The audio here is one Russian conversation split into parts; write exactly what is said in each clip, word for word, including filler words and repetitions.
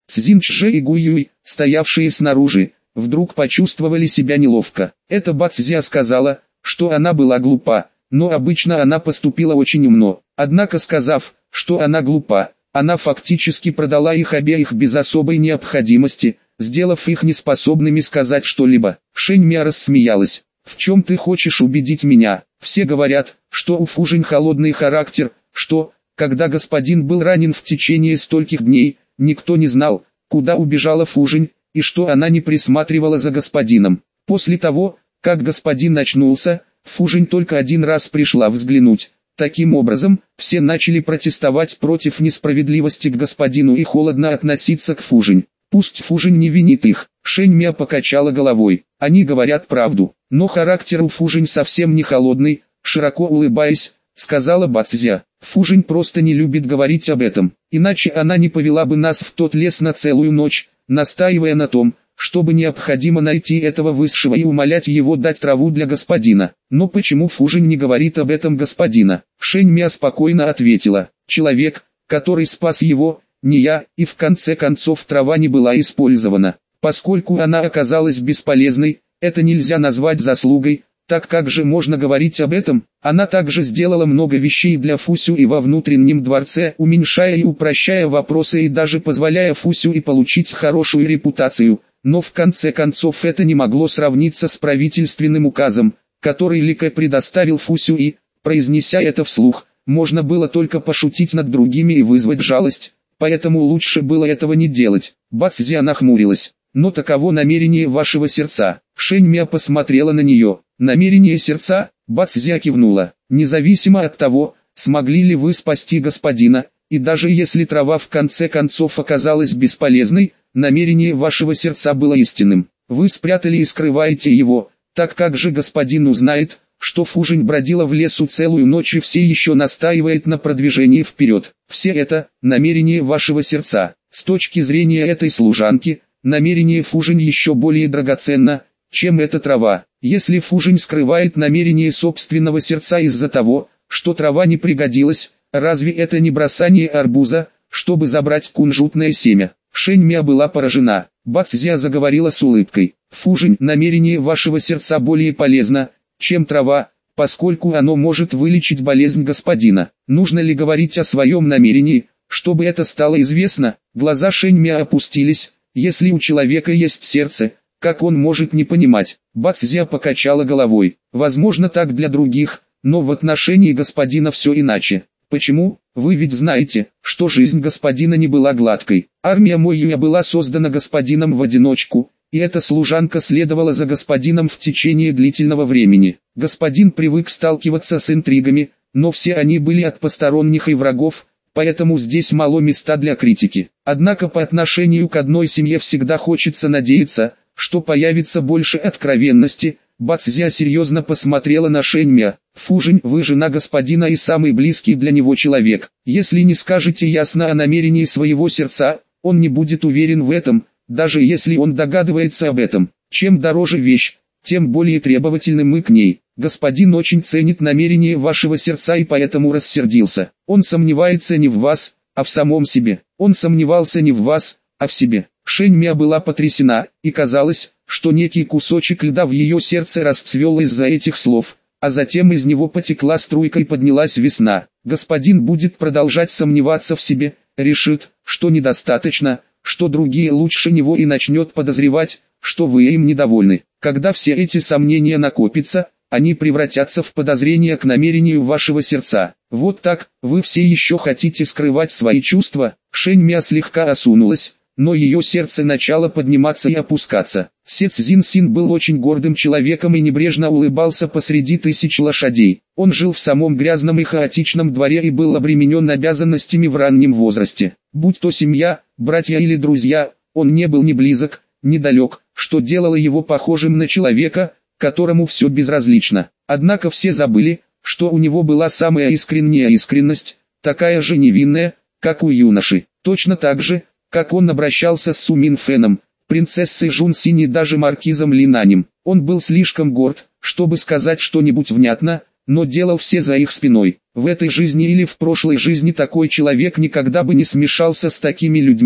Цзиньчже и Гуюй, стоявшие снаружи, вдруг почувствовали себя неловко. Это Бацзя сказала, что она была глупа, но обычно она поступила очень умно. Однако сказав, что она глупа, она фактически продала их обеих без особой необходимости, сделав их неспособными сказать что-либо. Шэньмя рассмеялась. «В чем ты хочешь убедить меня? Все говорят, что у Фужинь холодный характер, что, когда господин был ранен в течение стольких дней, никто не знал, куда убежала Фужинь, и что она не присматривала за господином. После того, как господин очнулся, Фужинь только один раз пришла взглянуть. Таким образом, все начали протестовать против несправедливости к господину и холодно относиться к Фужинь. Пусть Фужинь не винит их». Шэньмя покачала головой. «Они говорят правду, но характер у Фужинь совсем не холодный», широко улыбаясь, сказала Бацзя. «Фужинь просто не любит говорить об этом, иначе она не повела бы нас в тот лес на целую ночь, настаивая на том, чтобы необходимо найти этого высшего и умолять его дать траву для господина. Но почему Фужинь не говорит об этом господина?» Шэньмя спокойно ответила. «Человек, который спас его, не я, и в конце концов трава не была использована. Поскольку она оказалась бесполезной, это нельзя назвать заслугой, так как же можно говорить об этом? Она также сделала много вещей для Фусю и во внутреннем дворце, уменьшая и упрощая вопросы и даже позволяя Фусю и получить хорошую репутацию, но в конце концов это не могло сравниться с правительственным указом, который Ликэ предоставил Фусю и, произнеся это вслух, можно было только пошутить над другими и вызвать жалость, поэтому лучше было этого не делать. Бацзя нахмурилась. «Но таково намерение вашего сердца». Шэньмя посмотрела на нее. «Намерение сердца?» Бацзя кивнула. «Независимо от того, смогли ли вы спасти господина, и даже если трава в конце концов оказалась бесполезной, намерение вашего сердца было истинным. Вы спрятали и скрываете его, так как же господин узнает, что Фужинь бродила в лесу целую ночь и все еще настаивает на продвижении вперед. Все это – намерение вашего сердца. С точки зрения этой служанки, намерение Фужинь еще более драгоценно, чем эта трава. Если Фужинь скрывает намерение собственного сердца из-за того, что трава не пригодилась, разве это не бросание арбуза, чтобы забрать кунжутное семя?» Шэньмя была поражена. Бацзя заговорила с улыбкой. «Фужинь, намерение вашего сердца более полезно, чем трава, поскольку оно может вылечить болезнь господина. Нужно ли говорить о своем намерении, чтобы это стало известно?» Глаза Шэньмя опустились. «Если у человека есть сердце, как он может не понимать?» Бацзя покачала головой. «Возможно так для других, но в отношении господина все иначе. Почему? Вы ведь знаете, что жизнь господина не была гладкой. Армия Моюя была создана господином в одиночку, и эта служанка следовала за господином в течение длительного времени. Господин привык сталкиваться с интригами, но все они были от посторонних и врагов, поэтому здесь мало места для критики. Однако по отношению к одной семье всегда хочется надеяться, что появится больше откровенности». Бацзя серьезно посмотрела на Шэньмя. «Фужинь, вы жена господина и самый близкий для него человек. Если не скажете ясно о намерении своего сердца, он не будет уверен в этом, даже если он догадывается об этом. Чем дороже вещь, тем более требовательны мы к ней. Господин очень ценит намерение вашего сердца и поэтому рассердился. Он сомневается не в вас, а в самом себе. Он сомневался не в вас, а в себе». Шэньмя была потрясена, и казалось, что некий кусочек льда в ее сердце расцвел из-за этих слов, а затем из него потекла струйка и поднялась весна. Господин будет продолжать сомневаться в себе, решит, что недостаточно, что другие лучше него и начнет подозревать, что вы им недовольны. Когда все эти сомнения накопятся, они превратятся в подозрения к намерению вашего сердца. Вот так, вы все еще хотите скрывать свои чувства? Шэньмя слегка осунулась, но ее сердце начало подниматься и опускаться. Се Цзиньсин был очень гордым человеком и небрежно улыбался посреди тысяч лошадей. Он жил в самом грязном и хаотичном дворе и был обременен обязанностями в раннем возрасте. Будь то семья, братья или друзья, он не был ни близок, ни далек, что делало его похожим на человека, которому все безразлично. Однако все забыли, что у него была самая искренняя искренность, такая же невинная, как у юноши. Точно так же, как он обращался с Су Минфеном, принцессой Жунсинь и даже маркизом Линанем. Он был слишком горд, чтобы сказать что-нибудь внятно, но делал все за их спиной. В этой жизни или в прошлой жизни такой человек никогда бы не смешался с такими людьми,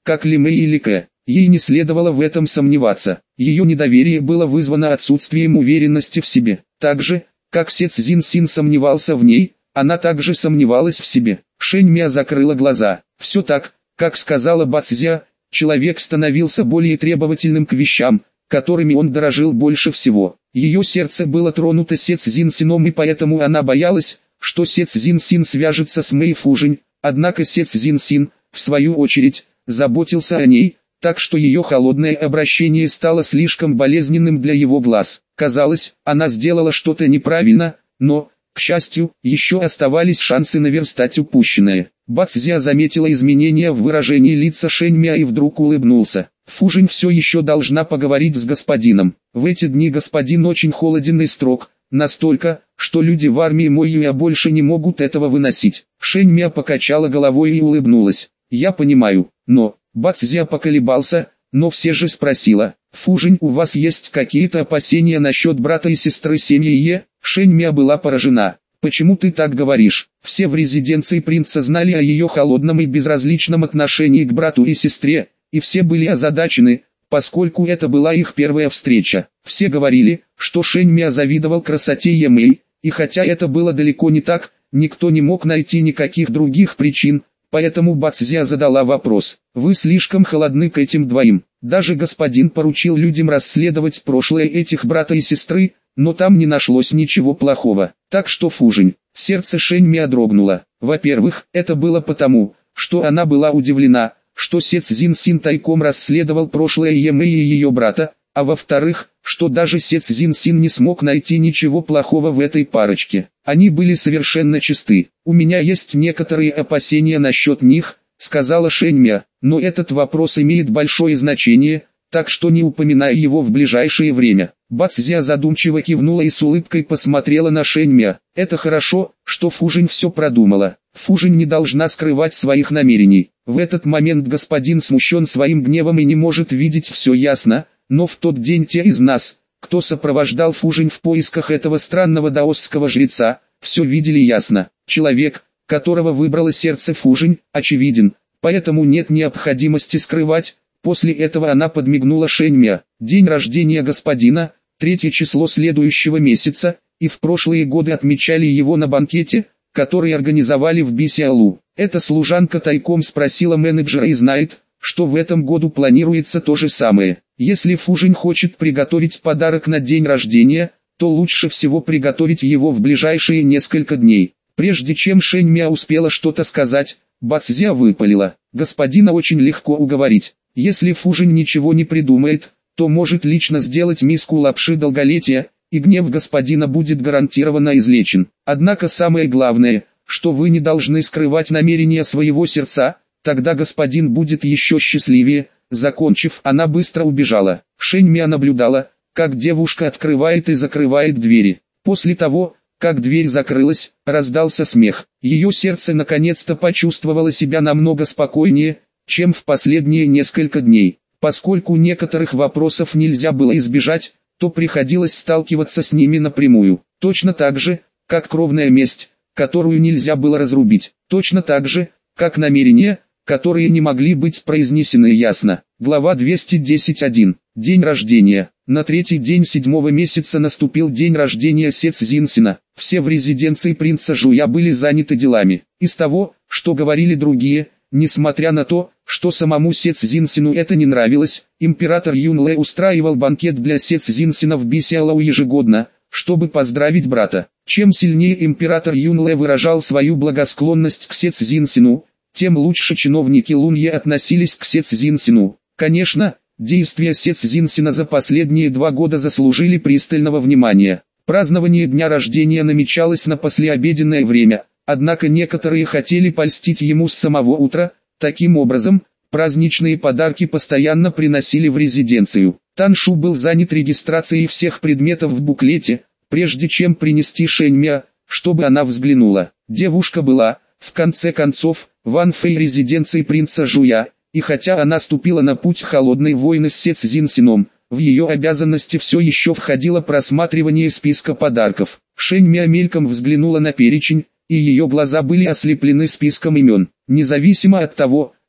как Ли Мэй или Кэ. Ей не следовало в этом сомневаться. Ее недоверие было вызвано отсутствием уверенности в себе. Так же, как Се Цзин Син сомневался в ней, она также сомневалась в себе. Шэнь Мя закрыла глаза. Все так, как сказала Бацзя, человек становился более требовательным к вещам, которыми он дорожил больше всего. Ее сердце было тронуто Се Цзин Сином, и поэтому она боялась, что Се Цзин Син свяжется с Мэй Фужинь. Однако Се Цзин Син, в свою очередь, заботился о ней, так что ее холодное обращение стало слишком болезненным для его глаз. Казалось, она сделала что-то неправильно, но, к счастью, еще оставались шансы наверстать упущенное. Бацзя заметила изменения в выражении лица Шэнь Мя и вдруг улыбнулся. Фужинь все еще должна поговорить с господином. В эти дни господин очень холоден и строг, настолько, что люди в армии Моюя больше не могут этого выносить. Шэнь Мя покачала головой и улыбнулась. Я понимаю, но... Бацзя поколебался, но все же спросила: «Фужинь, у вас есть какие-то опасения насчет брата и сестры семьи Е?» Шэнь Мя была поражена. «Почему ты так говоришь?» Все в резиденции принца знали о ее холодном и безразличном отношении к брату и сестре, и все были озадачены, поскольку это была их первая встреча. Все говорили, что Шэнь Мя завидовал красоте Е Мэй, и хотя это было далеко не так, никто не мог найти никаких других причин. Поэтому Бацзя задала вопрос: «Вы слишком холодны к этим двоим. Даже господин поручил людям расследовать прошлое этих брата и сестры, но там не нашлось ничего плохого. Так что Фужинь». Сердце Шэнь Мя дрогнуло. Во-первых, это было потому, что она была удивлена, что Се Цзин Син тайком расследовал прошлое Е Мэй и ее брата, а во-вторых, что даже Се Цзин Син не смог найти ничего плохого в этой парочке. Они были совершенно чисты. «У меня есть некоторые опасения насчет них», — сказала Шэнь Мя, «но этот вопрос имеет большое значение, так что не упоминай его в ближайшее время». Бацзя задумчиво кивнула и с улыбкой посмотрела на Шэнь Мя. «Это хорошо, что Фужинь все продумала. Фужинь не должна скрывать своих намерений. В этот момент господин смущен своим гневом и не может видеть все ясно, но в тот день те из нас, кто сопровождал Фужинь в поисках этого странного даосского жреца, все видели ясно. Человек, которого выбрало сердце Фужинь, очевиден, поэтому нет необходимости скрывать». После этого она подмигнула Шэнь Мя. «День рождения господина, третье число следующего месяца, и в прошлые годы отмечали его на банкете, который организовали в Бисиалу. Эта служанка тайком спросила менеджера и знает, что в этом году планируется то же самое. Если Фужинь хочет приготовить подарок на день рождения, то лучше всего приготовить его в ближайшие несколько дней». Прежде чем Шэнь Мя успела что-то сказать, Бацзя выпалила: «Господина очень легко уговорить. Если Фужинь ничего не придумает, то может лично сделать миску лапши долголетия, и гнев господина будет гарантированно излечен. Однако самое главное, что вы не должны скрывать намерения своего сердца, тогда господин будет еще счастливее». Закончив, она быстро убежала. Шэнь Мя наблюдала, как девушка открывает и закрывает двери. После того, как дверь закрылась, раздался смех. Ее сердце наконец-то почувствовало себя намного спокойнее, чем в последние несколько дней. Поскольку некоторых вопросов нельзя было избежать, то приходилось сталкиваться с ними напрямую. Точно так же, как кровная месть, которую нельзя было разрубить. Точно так же, как намерения, которые не могли быть произнесены ясно. Глава двести десять точка один. День рождения. На третий день седьмого месяца наступил день рождения Се Цзин Сина. Все в резиденции принца Жуя были заняты делами. Из того, что говорили другие, несмотря на то, что самому Се Цзин Сину это не нравилось, император Юн Лэ устраивал банкет для Се Цзин Сина в Бисиалау ежегодно, чтобы поздравить брата. Чем сильнее император Юн Лэ выражал свою благосклонность к Се Цзин Сину, тем лучше чиновники Лунье относились к Се Цзин Сину. Конечно, действия Се Цзин Сина за последние два года заслужили пристального внимания. Празднование дня рождения намечалось на послеобеденное время, однако некоторые хотели польстить ему с самого утра. Таким образом, праздничные подарки постоянно приносили в резиденцию. Тан Шу был занят регистрацией всех предметов в буклете, прежде чем принести Шэнь Мя, чтобы она взглянула. Девушка была, в конце концов, в Анфэй резиденции принца Жуя, и хотя она ступила на путь холодной войны с Се Цзин Сином, в ее обязанности все еще входило просматривание списка подарков. Шэнь Мя мельком взглянула на перечень, и ее глаза были ослеплены списком имен. Независимо от того,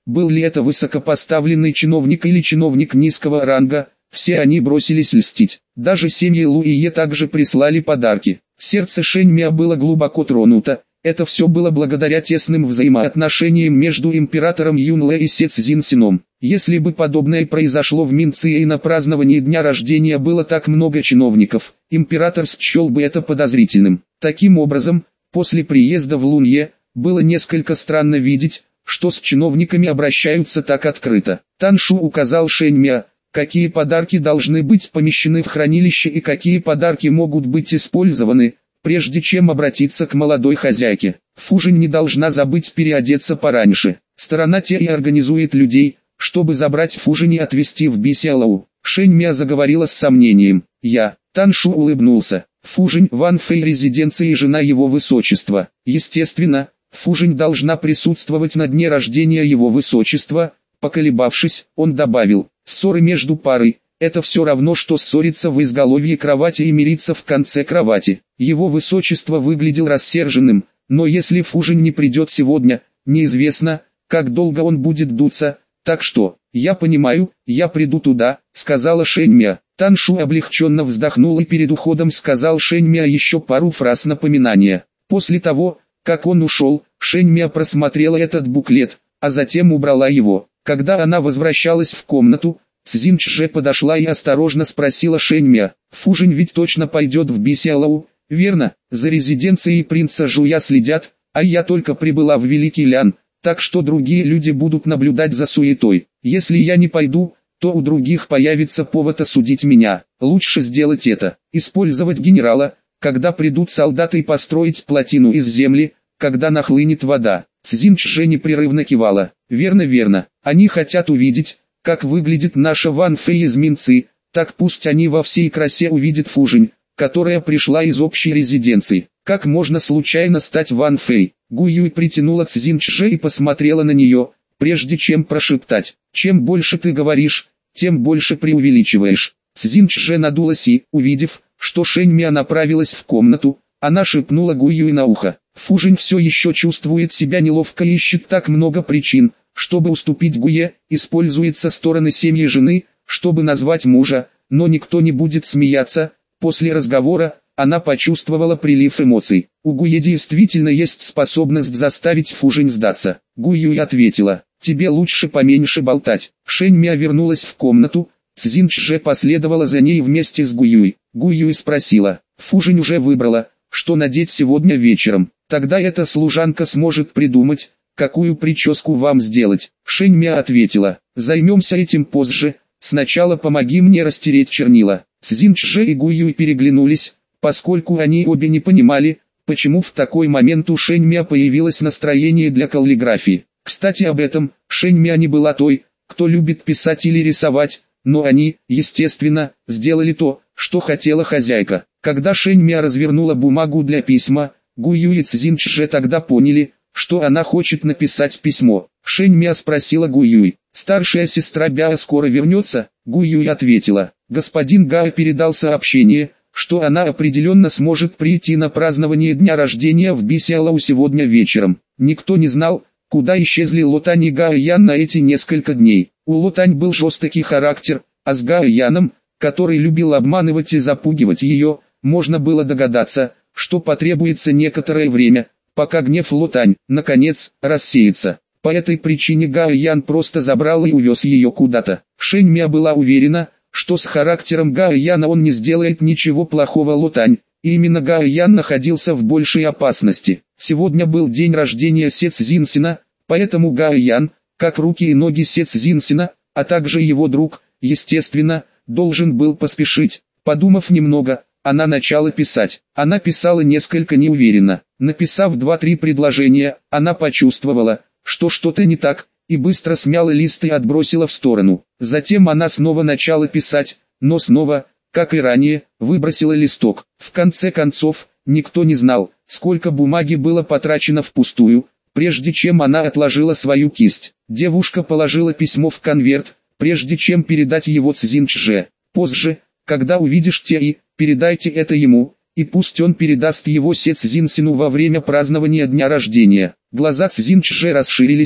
был ли это высокопоставленный чиновник или чиновник низкого ранга, все они бросились льстить. Даже семьи Лу и Е также прислали подарки. Сердце Шэнь Миа было глубоко тронуто. Это все было благодаря тесным взаимоотношениям между императором Юнле и Се Цзиньсином. Если бы подобное произошло в Минце и на праздновании дня рождения было так много чиновников, император счел бы это подозрительным. Таким образом, после приезда в Лунье, было несколько странно видеть, что с чиновниками обращаются так открыто. Таншу указал Шэнь Миа, какие подарки должны быть помещены в хранилище и какие подарки могут быть использованы, прежде чем обратиться к молодой хозяйке. Фужинь не должна забыть переодеться пораньше. Сторона Те и организует людей, чтобы забрать Фужинь и отвезти в Бисялоу. Шэнь Миа заговорила с сомнением. Я, Таншу улыбнулся. Фужинь Ван Фэй резиденция и жена его высочества. Естественно, Фужинь должна присутствовать на дне рождения его высочества. Поколебавшись, он добавил, ссоры между парой – это все равно, что ссориться в изголовье кровати и мириться в конце кровати. Его высочество выглядел рассерженным, но если Фужинь не придет сегодня, неизвестно, как долго он будет дуться, так что, я понимаю, я приду туда, сказала Шэнь Миа. Таншу облегченно вздохнул и перед уходом сказал Шэнь Миа еще пару фраз напоминания. После того, как он ушел, Шэнь Миа просмотрела этот буклет, а затем убрала его. Когда она возвращалась в комнату, Цзин Чжэ подошла и осторожно спросила Шэнь Миа, «Фужинь ведь точно пойдет в Бисялоу, верно? За резиденцией принца Жуя следят, а я только прибыла в Великий Лян, так что другие люди будут наблюдать за суетой. Если я не пойду, то у других появится повод осудить меня. Лучше сделать это, использовать генерала, когда придут солдаты и построить плотину из земли, когда нахлынет вода». Цзин Чжэ непрерывно кивала. «Верно, верно. Они хотят увидеть, как выглядит наша Ван Фэй из Минцы, так пусть они во всей красе увидят Фужинь, которая пришла из общей резиденции. Как можно случайно стать Ван Фэй?» Гу Юй притянула Цзин Чжэ и посмотрела на нее, прежде чем прошептать. «Чем больше ты говоришь, тем больше преувеличиваешь». Цзин Чжэ надулась и, увидев, что Шэнь Миа направилась в комнату, она шепнула Гу Юй на ухо. Фужинь все еще чувствует себя неловко и ищет так много причин, чтобы уступить Гуе, использует со стороны семьи жены, чтобы назвать мужа, но никто не будет смеяться. После разговора, она почувствовала прилив эмоций. У Гуе действительно есть способность заставить Фужинь сдаться. Гу Юй ответила, «Тебе лучше поменьше болтать». Шэнь Миа вернулась в комнату, Цзин Чжэ последовала за ней вместе с Гу Юй. Гу Юй спросила, «Фужинь уже выбрала, что надеть сегодня вечером? Тогда эта служанка сможет придумать, какую прическу вам сделать». Шэнь Миа ответила, «Займемся этим позже, сначала помоги мне растереть чернила». Цзин Чжэ и Гу Юй переглянулись, поскольку они обе не понимали, почему в такой момент у Шэнь Миа появилось настроение для каллиграфии. Кстати об этом, Шэнь Миа не была той, кто любит писать или рисовать, но они, естественно, сделали то, что хотела хозяйка. Когда Шэнь Миа развернула бумагу для письма, Гу Юй и Цзин Чжэ тогда поняли, что она хочет написать письмо. Шэнь Миа спросила Гу Юй, «Старшая сестра Бяо скоро вернется?» Гу Юй ответила, «Господин Гао передал сообщение, что она определенно сможет прийти на празднование дня рождения в Бисялоу сегодня вечером». Никто не знал, куда исчезли Лотань и Гао Ян на эти несколько дней. У Лотань был жесткий характер, а с Гао Яном, который любил обманывать и запугивать ее, можно было догадаться, что потребуется некоторое время, пока гнев Лотань, наконец, рассеется. По этой причине Гао Ян просто забрал и увез ее куда-то. Шэнь Миа была уверена, что с характером Гао Яна он не сделает ничего плохого Лотань, и именно Гао Ян находился в большей опасности. Сегодня был день рождения Се Цзиньсина, поэтому Гао Ян, как руки и ноги Се Цзиньсина, а также его друг, естественно, должен был поспешить. Подумав немного, она начала писать. Она писала несколько неуверенно. Написав два-три предложения, она почувствовала, что что-то не так, и быстро смяла лист и отбросила в сторону. Затем она снова начала писать, но снова, как и ранее, выбросила листок. В конце концов, никто не знал, сколько бумаги было потрачено впустую, прежде чем она отложила свою кисть. Девушка положила письмо в конверт, прежде чем передать его Цзин Чжэ. «Позже, когда увидишь Теи, передайте это ему, и пусть он передаст его Се Цзиньсину во время празднования дня рождения». Глаза Цзин Чжэ расширились,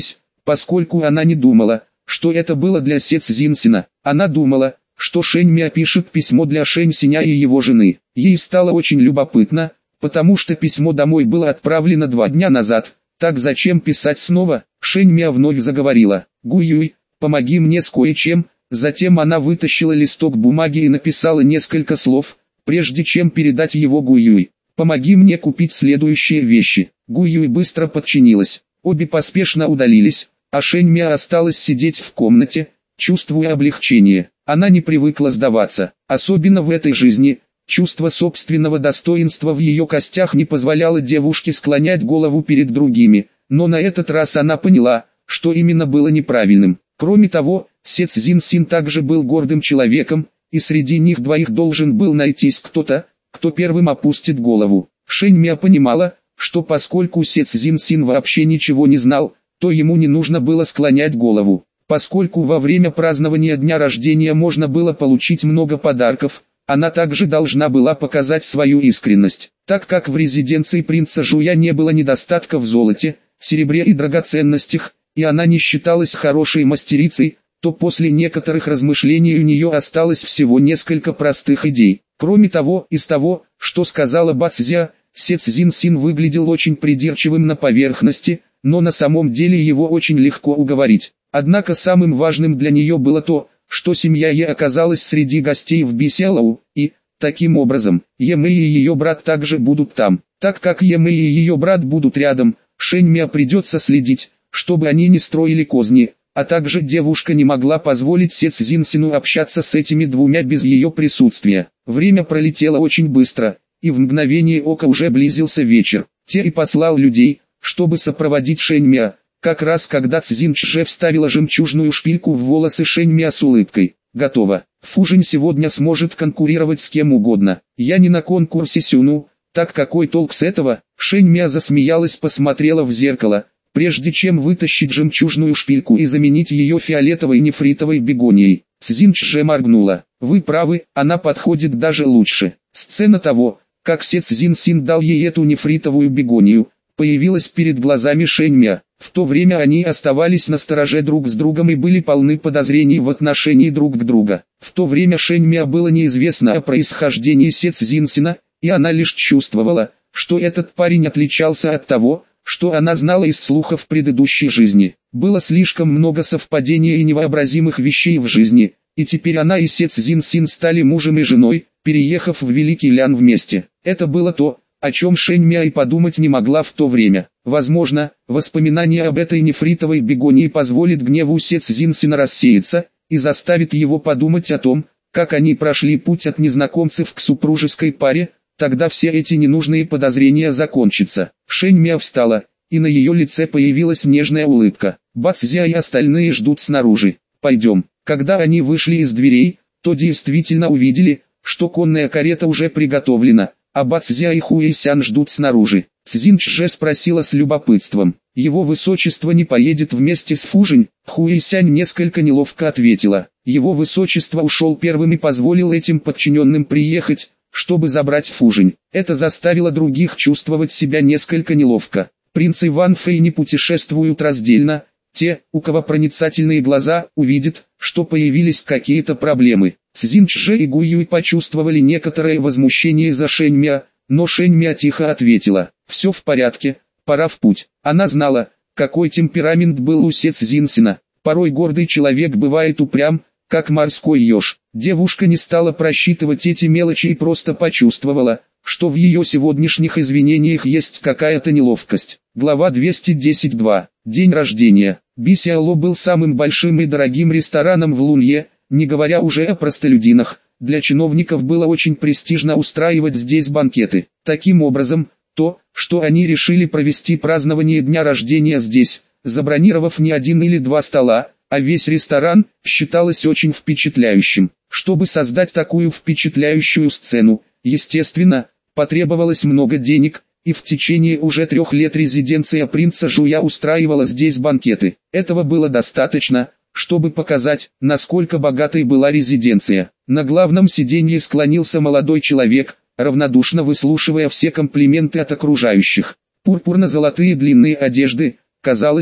поскольку она не думала, что это было для Се Цзиньсина. Она думала, что Шэнь Миа пишет письмо для Шэнь Синя и его жены. Ей стало очень любопытно, потому что письмо домой было отправлено два дня назад. Так зачем писать снова? Шэнь Миа вновь заговорила. «Гуюй, помоги мне с кое-чем». Затем она вытащила листок бумаги и написала несколько слов, прежде чем передать его Гуюй. «Помоги мне купить следующие вещи». Гуюй быстро подчинилась. Обе поспешно удалились, а Шэнь Миа осталась сидеть в комнате, чувствуя облегчение. Она не привыкла сдаваться, особенно в этой жизни. Чувство собственного достоинства в ее костях не позволяло девушке склонять голову перед другими, но на этот раз она поняла, что именно было неправильным. Кроме того, Се Цзиньсин также был гордым человеком, и среди них двоих должен был найтись кто-то, кто первым опустит голову. Шэнь Миа понимала, что поскольку Се Цзиньсин вообще ничего не знал, то ему не нужно было склонять голову. Поскольку во время празднования дня рождения можно было получить много подарков, она также должна была показать свою искренность. Так как в резиденции принца Жуя не было недостатка в золоте, серебре и драгоценностях, и она не считалась хорошей мастерицей, то после некоторых размышлений у нее осталось всего несколько простых идей. Кроме того, из того, что сказала Бацзя, Се Цзиньсин выглядел очень придирчивым на поверхности, но на самом деле его очень легко уговорить. Однако самым важным для нее было то, что семья Е оказалась среди гостей в Бисялоу, и, таким образом, Емэ и ее брат также будут там. Так как Емэ и ее брат будут рядом, Шэнь Миа придется следить, чтобы они не строили козни, а также девушка не могла позволить Се Цзиньсину общаться с этими двумя без ее присутствия. Время пролетело очень быстро, и в мгновение ока уже близился вечер. Те и послал людей, чтобы сопроводить Шэнь Миа. Как раз когда Цзин Чже вставила жемчужную шпильку в волосы Шэнь Миа с улыбкой. «Готово. Фужинь сегодня сможет конкурировать с кем угодно. Я не на конкурсе Сюну, так какой толк с этого?» Шэнь Миа засмеялась, посмотрела в зеркало, прежде чем вытащить жемчужную шпильку и заменить ее фиолетовой нефритовой бегонией. Цзин Чже моргнула. «Вы правы, она подходит даже лучше». Сцена того, как Се Цзиньсин дал ей эту нефритовую бегонию, появилась перед глазами Шэнь Миа. В то время они оставались настороже друг с другом и были полны подозрений в отношении друг к другу. В то время Шэнь Миа было неизвестно о происхождении Се Цзиньсина, и она лишь чувствовала, что этот парень отличался от того, что она знала из слухов предыдущей жизни. Было слишком много совпадений и невообразимых вещей в жизни, и теперь она и Се Цзиньсин стали мужем и женой, переехав в Великий Лян вместе. Это было то, о чем Шэнь Миа и подумать не могла в то время. Возможно, воспоминание об этой нефритовой бегонии позволит гневу Се Цзиньсина рассеяться, и заставит его подумать о том, как они прошли путь от незнакомцев к супружеской паре. Тогда все эти ненужные подозрения закончатся. Шэнь Миа встала, и на ее лице появилась нежная улыбка. Бацзя и остальные ждут снаружи. «Пойдем». Когда они вышли из дверей, то действительно увидели, что конная карета уже приготовлена, а Бацзя и Хуэйсян ждут снаружи. Цзин Чже спросила с любопытством: «Его высочество не поедет вместе с Фужинь?» Хуэйсянь несколько неловко ответила: «Его высочество ушел первым и позволил этим подчиненным приехать, чтобы забрать Фужинь». Это заставило других чувствовать себя несколько неловко. Принцы Ван Фэй не путешествуют раздельно. Те, у кого проницательные глаза, увидят, что появились какие-то проблемы. Цзин Чже и Гу Юй почувствовали некоторое возмущение за Шэнь Миа, но Шэнь Миа тихо ответила: «Все в порядке, пора в путь». Она знала, какой темперамент был у Се Цзиньсина. Порой гордый человек бывает упрям, как морской еж. Девушка не стала просчитывать эти мелочи и просто почувствовала, что в ее сегодняшних извинениях есть какая-то неловкость. Глава двести десять два. День рождения. Бисяло был самым большим и дорогим рестораном в Лунье, не говоря уже о простолюдинах. Для чиновников было очень престижно устраивать здесь банкеты. Таким образом, то, что они решили провести празднование дня рождения здесь, забронировав не один или два стола, а весь ресторан, считалось очень впечатляющим. Чтобы создать такую впечатляющую сцену, естественно, потребовалось много денег, и в течение уже трех лет резиденция принца Жуя устраивала здесь банкеты. Этого было достаточно, чтобы показать, насколько богатой была резиденция. На главном сиденье склонился молодой человек, равнодушно выслушивая все комплименты от окружающих. Пурпурно-золотые длинные одежды, казалось,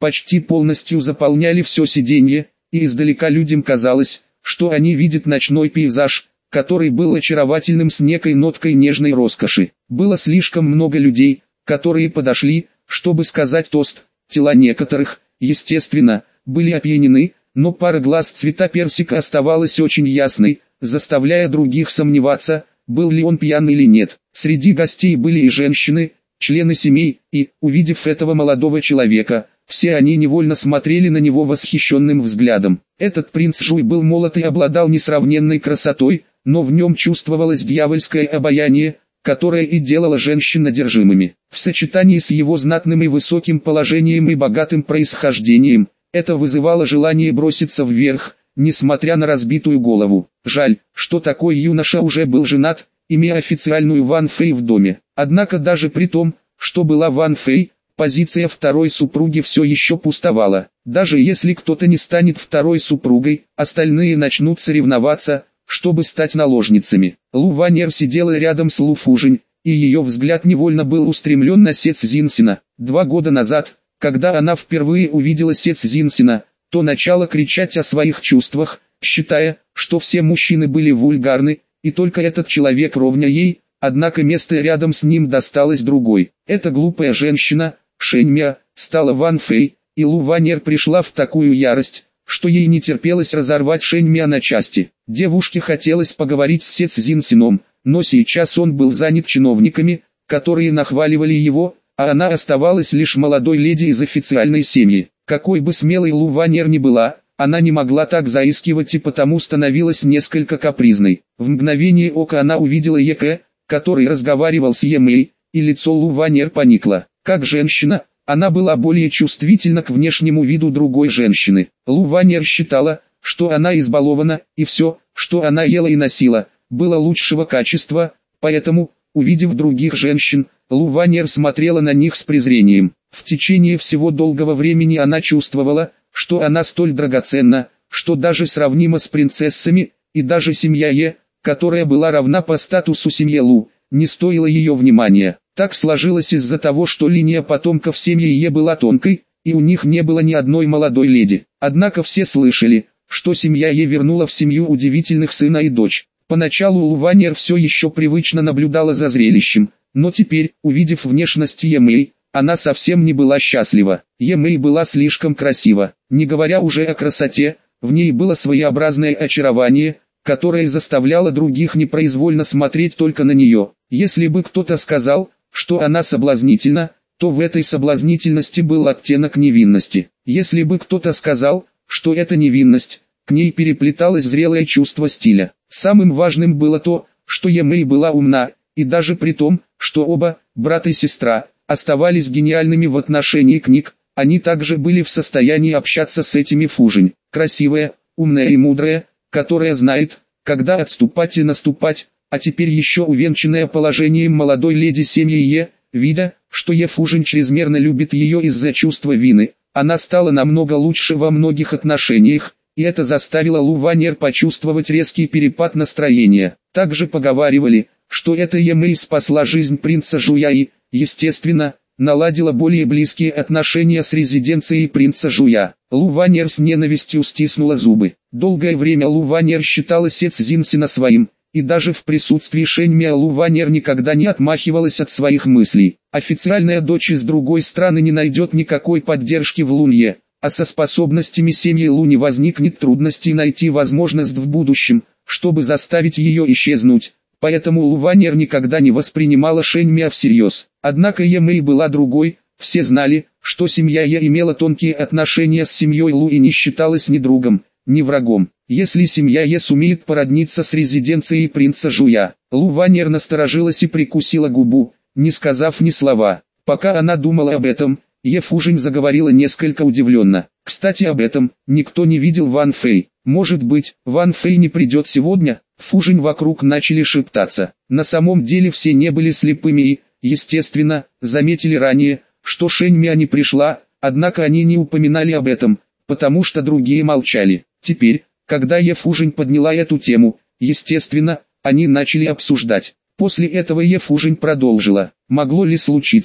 почти полностью заполняли все сиденье, и издалека людям казалось, что они видят ночной пейзаж, который был очаровательным с некой ноткой нежной роскоши. Было слишком много людей, которые подошли, чтобы сказать тост. Тела некоторых, естественно, были опьянены, но пара глаз цвета персика оставалась очень ясной, заставляя других сомневаться, был ли он пьян или нет. Среди гостей были и женщины, члены семей, и, увидев этого молодого человека, все они невольно смотрели на него восхищенным взглядом. Этот принц Жуй был молод и обладал несравненной красотой, но в нем чувствовалось дьявольское обаяние, которое и делало женщин одержимыми. В сочетании с его знатным и высоким положением и богатым происхождением, это вызывало желание броситься вверх, несмотря на разбитую голову. Жаль, что такой юноша уже был женат, имея официальную Ван Фэй в доме. Однако даже при том, что была Ван Фэй, позиция второй супруги все еще пустовала. Даже если кто-то не станет второй супругой, остальные начнут соревноваться, чтобы стать наложницами. Лу Ваньер сидела рядом с Лу Фужинь, и ее взгляд невольно был устремлен на Се Цзиньсина. Два года назад, когда она впервые увидела Се Цзиньсина, то начала кричать о своих чувствах, считая, что все мужчины были вульгарны, и только этот человек ровня ей, однако место рядом с ним досталось другой. Эта глупая женщина, Шэньмя, стала Ван Фэй, и Лу Ваньер пришла в такую ярость, что ей не терпелось разорвать Шэньмя на части. Девушке хотелось поговорить с Се Цзиньсином, но сейчас он был занят чиновниками, которые нахваливали его, а она оставалась лишь молодой леди из официальной семьи. Какой бы смелой Лу Ваньер ни была, она не могла так заискивать и потому становилась несколько капризной. В мгновение ока она увидела Екэ, который разговаривал с Емэй, и лицо Лу Ваньер поникло. Как женщина, она была более чувствительна к внешнему виду другой женщины. Лу Ваньер считала, что она избалована, и все, что она ела и носила, было лучшего качества, поэтому, увидев других женщин, Лу Ваньер смотрела на них с презрением. В течение всего долгого времени она чувствовала, что она столь драгоценна, что даже сравнима с принцессами, и даже семья Е, которая была равна по статусу семье Лу, не стоила ее внимания. Так сложилось из-за того, что линия потомков семьи Е была тонкой, и у них не было ни одной молодой леди. Однако все слышали, что семья Е вернула в семью удивительных сына и дочь. Поначалу Лу Ваньер все еще привычно наблюдала за зрелищем, но теперь, увидев внешность Емэй, она совсем не была счастлива. Емэй была слишком красива, не говоря уже о красоте, в ней было своеобразное очарование, которое заставляло других непроизвольно смотреть только на нее. Если бы кто-то сказал, что она соблазнительна, то в этой соблазнительности был оттенок невинности. Если бы кто-то сказал, что это невинность, к ней переплеталось зрелое чувство стиля. Самым важным было то, что Емэй была умна, и даже при том, что оба, брат и сестра, оставались гениальными в отношении книг, они также были в состоянии общаться с этими Фужинь. Красивая, умная и мудрая, которая знает, когда отступать и наступать, а теперь еще увенчанная положением молодой леди семьи Е, видя, что Е Фужинь чрезмерно любит ее из-за чувства вины, она стала намного лучше во многих отношениях, и это заставило Лу Ваньер почувствовать резкий перепад настроения. Также поговаривали, что эта Емэй спасла жизнь принца Жуя и, естественно, наладила более близкие отношения с резиденцией принца Жуя. Лу Ваньер с ненавистью стиснула зубы. Долгое время Лу Ваньер считала Се Цзиньсина своим, и даже в присутствии Шэньмя Лу Ваньер никогда не отмахивалась от своих мыслей. Официальная дочь из другой страны не найдет никакой поддержки в Лунье, а со способностями семьи Лу не возникнет трудностей найти возможность в будущем, чтобы заставить ее исчезнуть. Поэтому Лу Ваньер никогда не воспринимала Шэньмя всерьез. Однако Емэй была другой, все знали, что семья Е имела тонкие отношения с семьей Лу и не считалась ни другом, ни врагом. Если семья Е сумеет породниться с резиденцией принца Жуя, Лу Ваньер насторожилась и прикусила губу, не сказав ни слова. Пока она думала об этом, Е Фужинь заговорила несколько удивленно. Кстати, об этом, никто не видел Ван Фэй. Может быть, Ван Фэй не придет сегодня? Фужинь вокруг начали шептаться. На самом деле все не были слепыми и, естественно, заметили ранее, что Шэньмя не пришла, однако они не упоминали об этом, потому что другие молчали. Теперь, когда Е Фужинь подняла эту тему, естественно, они начали обсуждать. После этого Е Фужинь продолжила. Могло ли случиться,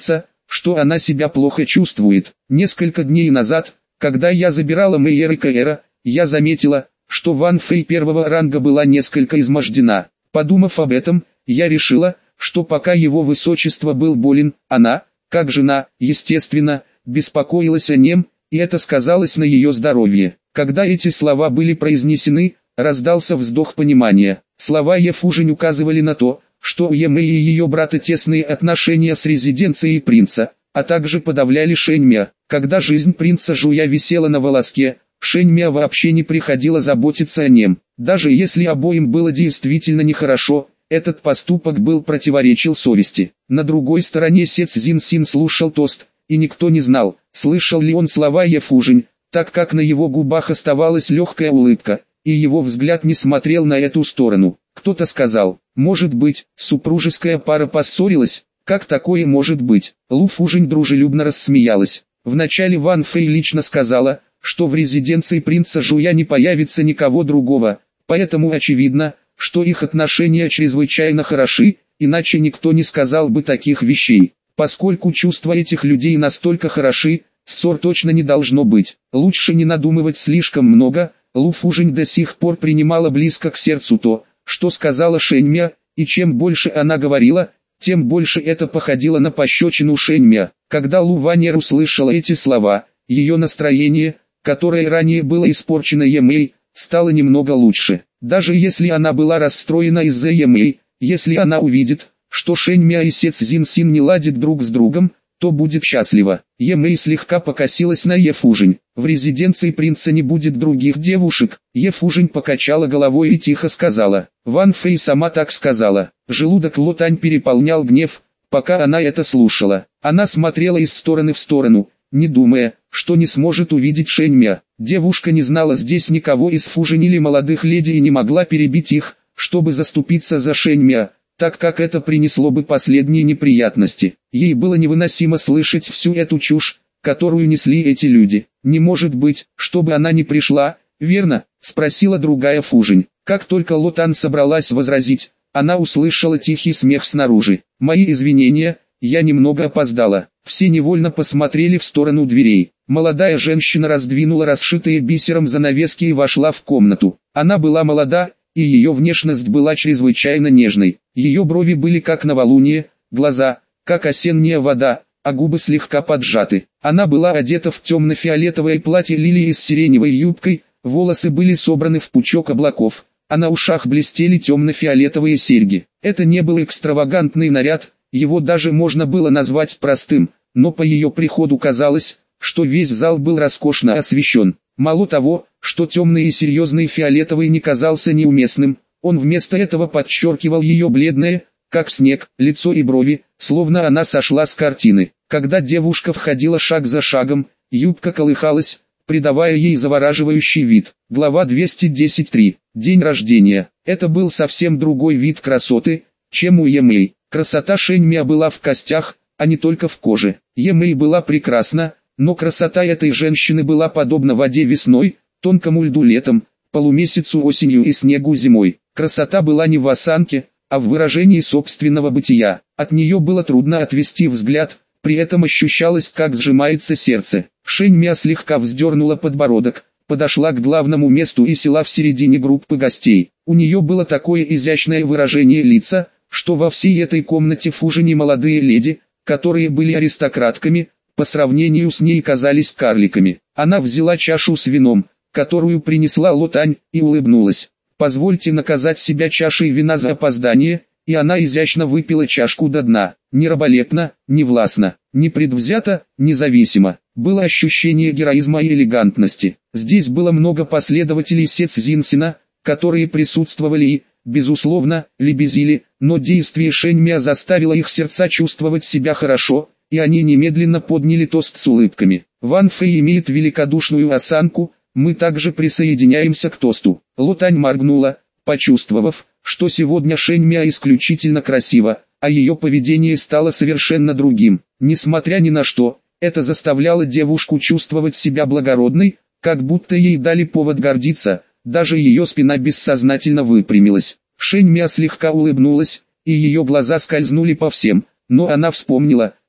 что она себя плохо чувствует. Несколько дней назад, когда я забирала Мэйера Каэра, я заметила, что Ван Фэй первого ранга была несколько измождена. Подумав об этом, я решила, что пока его высочество был болен, она, как жена, естественно, беспокоилась о нем, и это сказалось на ее здоровье. Когда эти слова были произнесены, раздался вздох понимания. Слова Ефужень указывали на то, что у Емэй и ее брата тесные отношения с резиденцией принца, а также подавляли Шэньмя. Когда жизнь принца Жуя висела на волоске, Шэньмя вообще не приходило заботиться о нем. Даже если обоим было действительно нехорошо, этот поступок был противоречил совести. На другой стороне Се Цзиньсин слушал тост, и никто не знал, слышал ли он слова Ефужень, так как на его губах оставалась легкая улыбка, и его взгляд не смотрел на эту сторону. Кто-то сказал, может быть, супружеская пара поссорилась, как такое может быть? Лу Фужень дружелюбно рассмеялась. Вначале Ван Фэй лично сказала, что в резиденции принца Жуя не появится никого другого, поэтому очевидно, что их отношения чрезвычайно хороши, иначе никто не сказал бы таких вещей. Поскольку чувства этих людей настолько хороши, ссор точно не должно быть. Лучше не надумывать слишком много. Лу Фужень до сих пор принимала близко к сердцу то, что сказала Шэньмя, и чем больше она говорила, тем больше это походило на пощечину Шэньмя. Когда Лу Ваньер услышала эти слова, ее настроение, которое ранее было испорчено Емэй, стало немного лучше. Даже если она была расстроена из-за Емэй, если она увидит, что Шэньмя и Се Цзиньсин не ладят друг с другом, то будет счастлива. Емэй слегка покосилась на Ефужень. В резиденции принца не будет других девушек. Ефужень покачала головой и тихо сказала. Ван Фэй сама так сказала. Желудок Ло Тань переполнял гнев, пока она это слушала. Она смотрела из стороны в сторону, не думая, что не сможет увидеть Шэньмя. Девушка не знала здесь никого из Фужень или молодых леди и не могла перебить их, чтобы заступиться за Шэньмя, так как это принесло бы последние неприятности. Ей было невыносимо слышать всю эту чушь, которую несли эти люди. «Не может быть, чтобы она не пришла, верно?» – спросила другая Фужень. Как только Ло Тань собралась возразить, она услышала тихий смех снаружи. «Мои извинения, я немного опоздала». Все невольно посмотрели в сторону дверей. Молодая женщина раздвинула расшитые бисером занавески и вошла в комнату. Она была молода, и ее внешность была чрезвычайно нежной. Ее брови были как новолуние, глаза, как осенняя вода, а губы слегка поджаты. Она была одета в темно-фиолетовое платье лилии с сиреневой юбкой, волосы были собраны в пучок облаков, а на ушах блестели темно-фиолетовые серьги. Это не был экстравагантный наряд, его даже можно было назвать простым, но по ее приходу казалось, что весь зал был роскошно освещен. Мало того, что темный и серьезный фиолетовый не казался неуместным, он вместо этого подчеркивал ее бледное, как снег, лицо и брови, словно она сошла с картины. Когда девушка входила шаг за шагом, юбка колыхалась, придавая ей завораживающий вид. Глава двести десять три. День рождения. Это был совсем другой вид красоты, чем у Емэй. Красота Шэньмя была в костях, а не только в коже. Емэй была прекрасна, но красота этой женщины была подобна воде весной, тонкому льду летом, полумесяцу осенью и снегу зимой. Красота была не в осанке, а в выражении собственного бытия. От нее было трудно отвести взгляд, при этом ощущалось, как сжимается сердце. Шэньмя слегка вздернула подбородок, подошла к главному месту и села в середине группы гостей. У нее было такое изящное выражение лица, что во всей этой комнате Фужень и молодые леди, которые были аристократками, по сравнению с ней казались карликами. Она взяла чашу с вином, которую принесла Ло Тань, и улыбнулась. «Позвольте наказать себя чашей вина за опоздание», и она изящно выпила чашку до дна. Не раболепно, не властно, не предвзято, независимо. Было ощущение героизма и элегантности. Здесь было много последователей Се Цзиньсина, которые присутствовали и, безусловно, лебезили, но действие Шэньмя заставило их сердца чувствовать себя хорошо, и они немедленно подняли тост с улыбками. Ван Фэй имеет великодушную осанку, мы также присоединяемся к тосту. Ло Тань моргнула, почувствовав, что сегодня Шэньмя исключительно красива, а ее поведение стало совершенно другим. Несмотря ни на что, это заставляло девушку чувствовать себя благородной, как будто ей дали повод гордиться, даже ее спина бессознательно выпрямилась. Шэньмя слегка улыбнулась, и ее глаза скользнули по всем, но она вспомнила,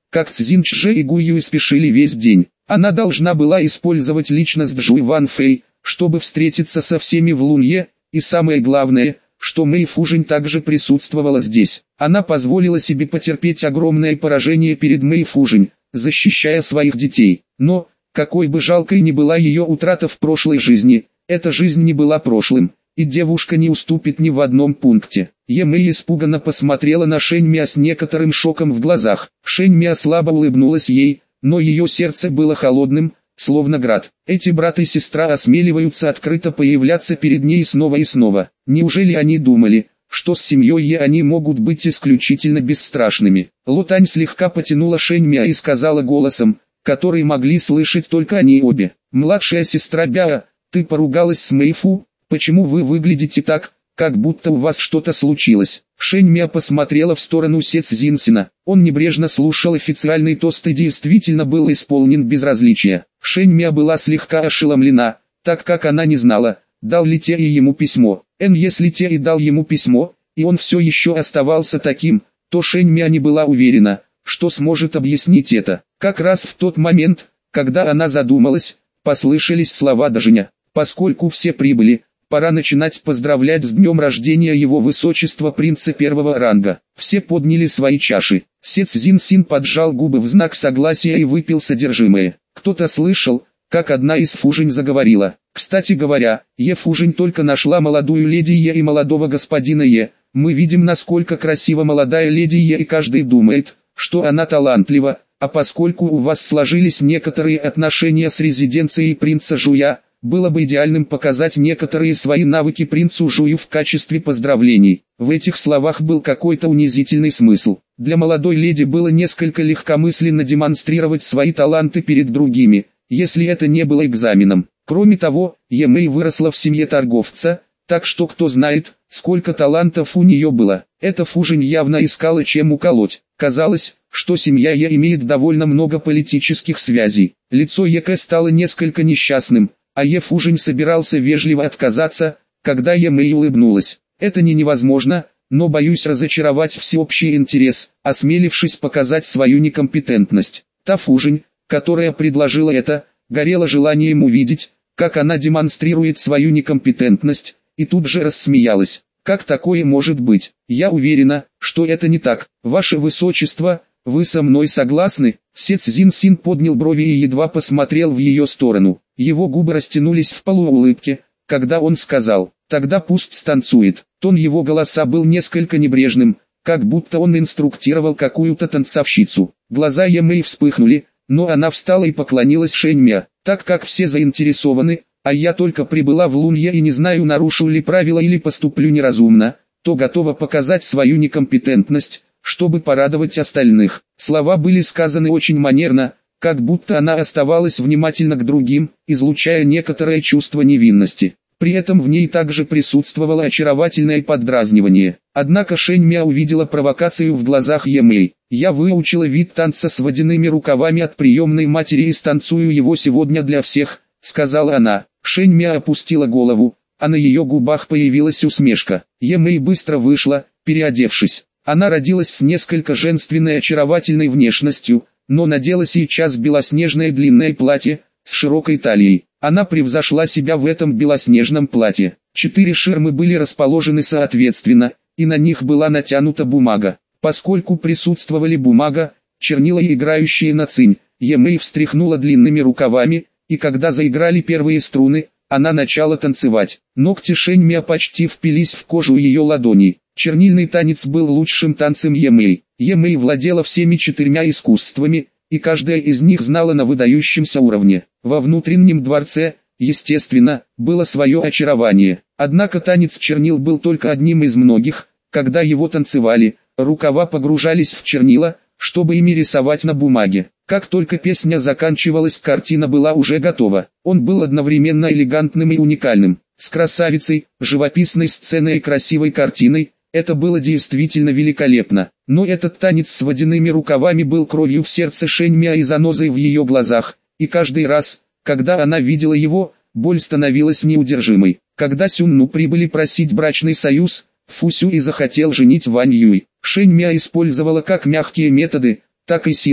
как Цзин Чже и Гу Юй спешили весь день. Она должна была использовать личность Джуй Ван Фэй, чтобы встретиться со всеми в Лунье, и самое главное, что Мэй Фужинь также присутствовала здесь. Она позволила себе потерпеть огромное поражение перед Мэй Фужинь, защищая своих детей. Но, какой бы жалкой ни была ее утрата в прошлой жизни, эта жизнь не была прошлым, и девушка не уступит ни в одном пункте. Е Мэй испуганно посмотрела на Шэнь Миа с некоторым шоком в глазах. Шэнь Миа слабо улыбнулась ей, но ее сердце было холодным, словно град. Эти брат и сестра осмеливаются открыто появляться перед ней снова и снова. Неужели они думали, что с семьей Е они могут быть исключительно бесстрашными? Ло Тань слегка потянула Шэнь Миа и сказала голосом, который могли слышать только они обе: «Младшая сестра Бяо, ты поругалась с Мэйфу? Почему вы выглядите так, как будто у вас что-то случилось?» Шэнь Миа посмотрела в сторону Се Цзинсина. Он небрежно слушал официальный тост и действительно был исполнен безразличия. Шэнь Миа была слегка ошеломлена, так как она не знала, дал ли Те и ему письмо. Эн если Те и дал ему письмо, и он все еще оставался таким, то Шэнь Миа не была уверена, что сможет объяснить это. Как раз в тот момент, когда она задумалась, послышались слова Дажиня. Поскольку все прибыли, пора начинать поздравлять с днем рождения его высочества принца первого ранга. Все подняли свои чаши. Се Цзинсин поджал губы в знак согласия и выпил содержимое. Кто-то слышал, как одна из Фужинь заговорила. «Кстати говоря, Е Фужинь только нашла молодую леди Е и молодого господина Е. Мы видим, насколько красива молодая леди Е, и каждый думает, что она талантлива, а поскольку у вас сложились некоторые отношения с резиденцией принца Жуя, было бы идеальным показать некоторые свои навыки принцу Жую в качестве поздравлений». В этих словах был какой-то унизительный смысл. Для молодой леди было несколько легкомысленно демонстрировать свои таланты перед другими, если это не было экзаменом. Кроме того, Е Мэй выросла в семье торговца, так что кто знает, сколько талантов у нее было. Эта Фужинь явно искала чем уколоть. Казалось, что семья Е имеет довольно много политических связей. Лицо Е Кэ стало несколько несчастным, а Е Фужинь собирался вежливо отказаться, когда Е Мэй улыбнулась. «Это не невозможно, но боюсь разочаровать всеобщий интерес, осмелившись показать свою некомпетентность». Та Фужинь, которая предложила это, горела желанием увидеть, как она демонстрирует свою некомпетентность, и тут же рассмеялась. «Как такое может быть? Я уверена, что это не так. Ваше Высочество, вы со мной согласны?» Се Цзинсин поднял брови и едва посмотрел в ее сторону. Его губы растянулись в полуулыбке, когда он сказал: «Тогда пусть станцует». Тон его голоса был несколько небрежным, как будто он инструктировал какую-то танцовщицу. Глаза Е Мэй вспыхнули, но она встала и поклонилась Шэнь Миа. «Так как все заинтересованы, а я только прибыла в Лунье и не знаю, нарушу ли правила или поступлю неразумно, то готова показать свою некомпетентность, чтобы порадовать остальных». Слова были сказаны очень манерно, как будто она оставалась внимательна к другим, излучая некоторое чувство невинности. При этом в ней также присутствовало очаровательное поддразнивание. Однако Шэнь Миа увидела провокацию в глазах Е Мэй. «Я выучила вид танца с водяными рукавами от приемной матери и станцую его сегодня для всех», — сказала она. Шэнь Миа опустила голову, а на ее губах появилась усмешка. Е Мэй быстро вышла, переодевшись. Она родилась с несколько женственной очаровательной внешностью, но надела сейчас белоснежное длинное платье, с широкой талией. Она превзошла себя в этом белоснежном платье. Четыре ширмы были расположены соответственно, и на них была натянута бумага. Поскольку присутствовали бумага, чернила и играющие на цинь, Е Мэй встряхнула длинными рукавами, и когда заиграли первые струны, она начала танцевать. Ногти Шэнь Миа почти впились в кожу ее ладоней. Чернильный танец был лучшим танцем Е Мэй. Е Мэй владела всеми четырьмя искусствами, и каждая из них знала на выдающемся уровне. Во внутреннем дворце, естественно, было свое очарование. Однако танец чернил был только одним из многих. Когда его танцевали, рукава погружались в чернила, чтобы ими рисовать на бумаге. Как только песня заканчивалась, картина была уже готова. Он был одновременно элегантным и уникальным. С красавицей, живописной сценой и красивой картиной, это было действительно великолепно. Но этот танец с водяными рукавами был кровью в сердце Шэнь Миа и занозой в ее глазах, и каждый раз, когда она видела его, боль становилась неудержимой. Когда Сюнну прибыли просить брачный союз, Фу Сюй захотел женить Вань Юй. Шэнь Миа использовала как мягкие методы, так и силу,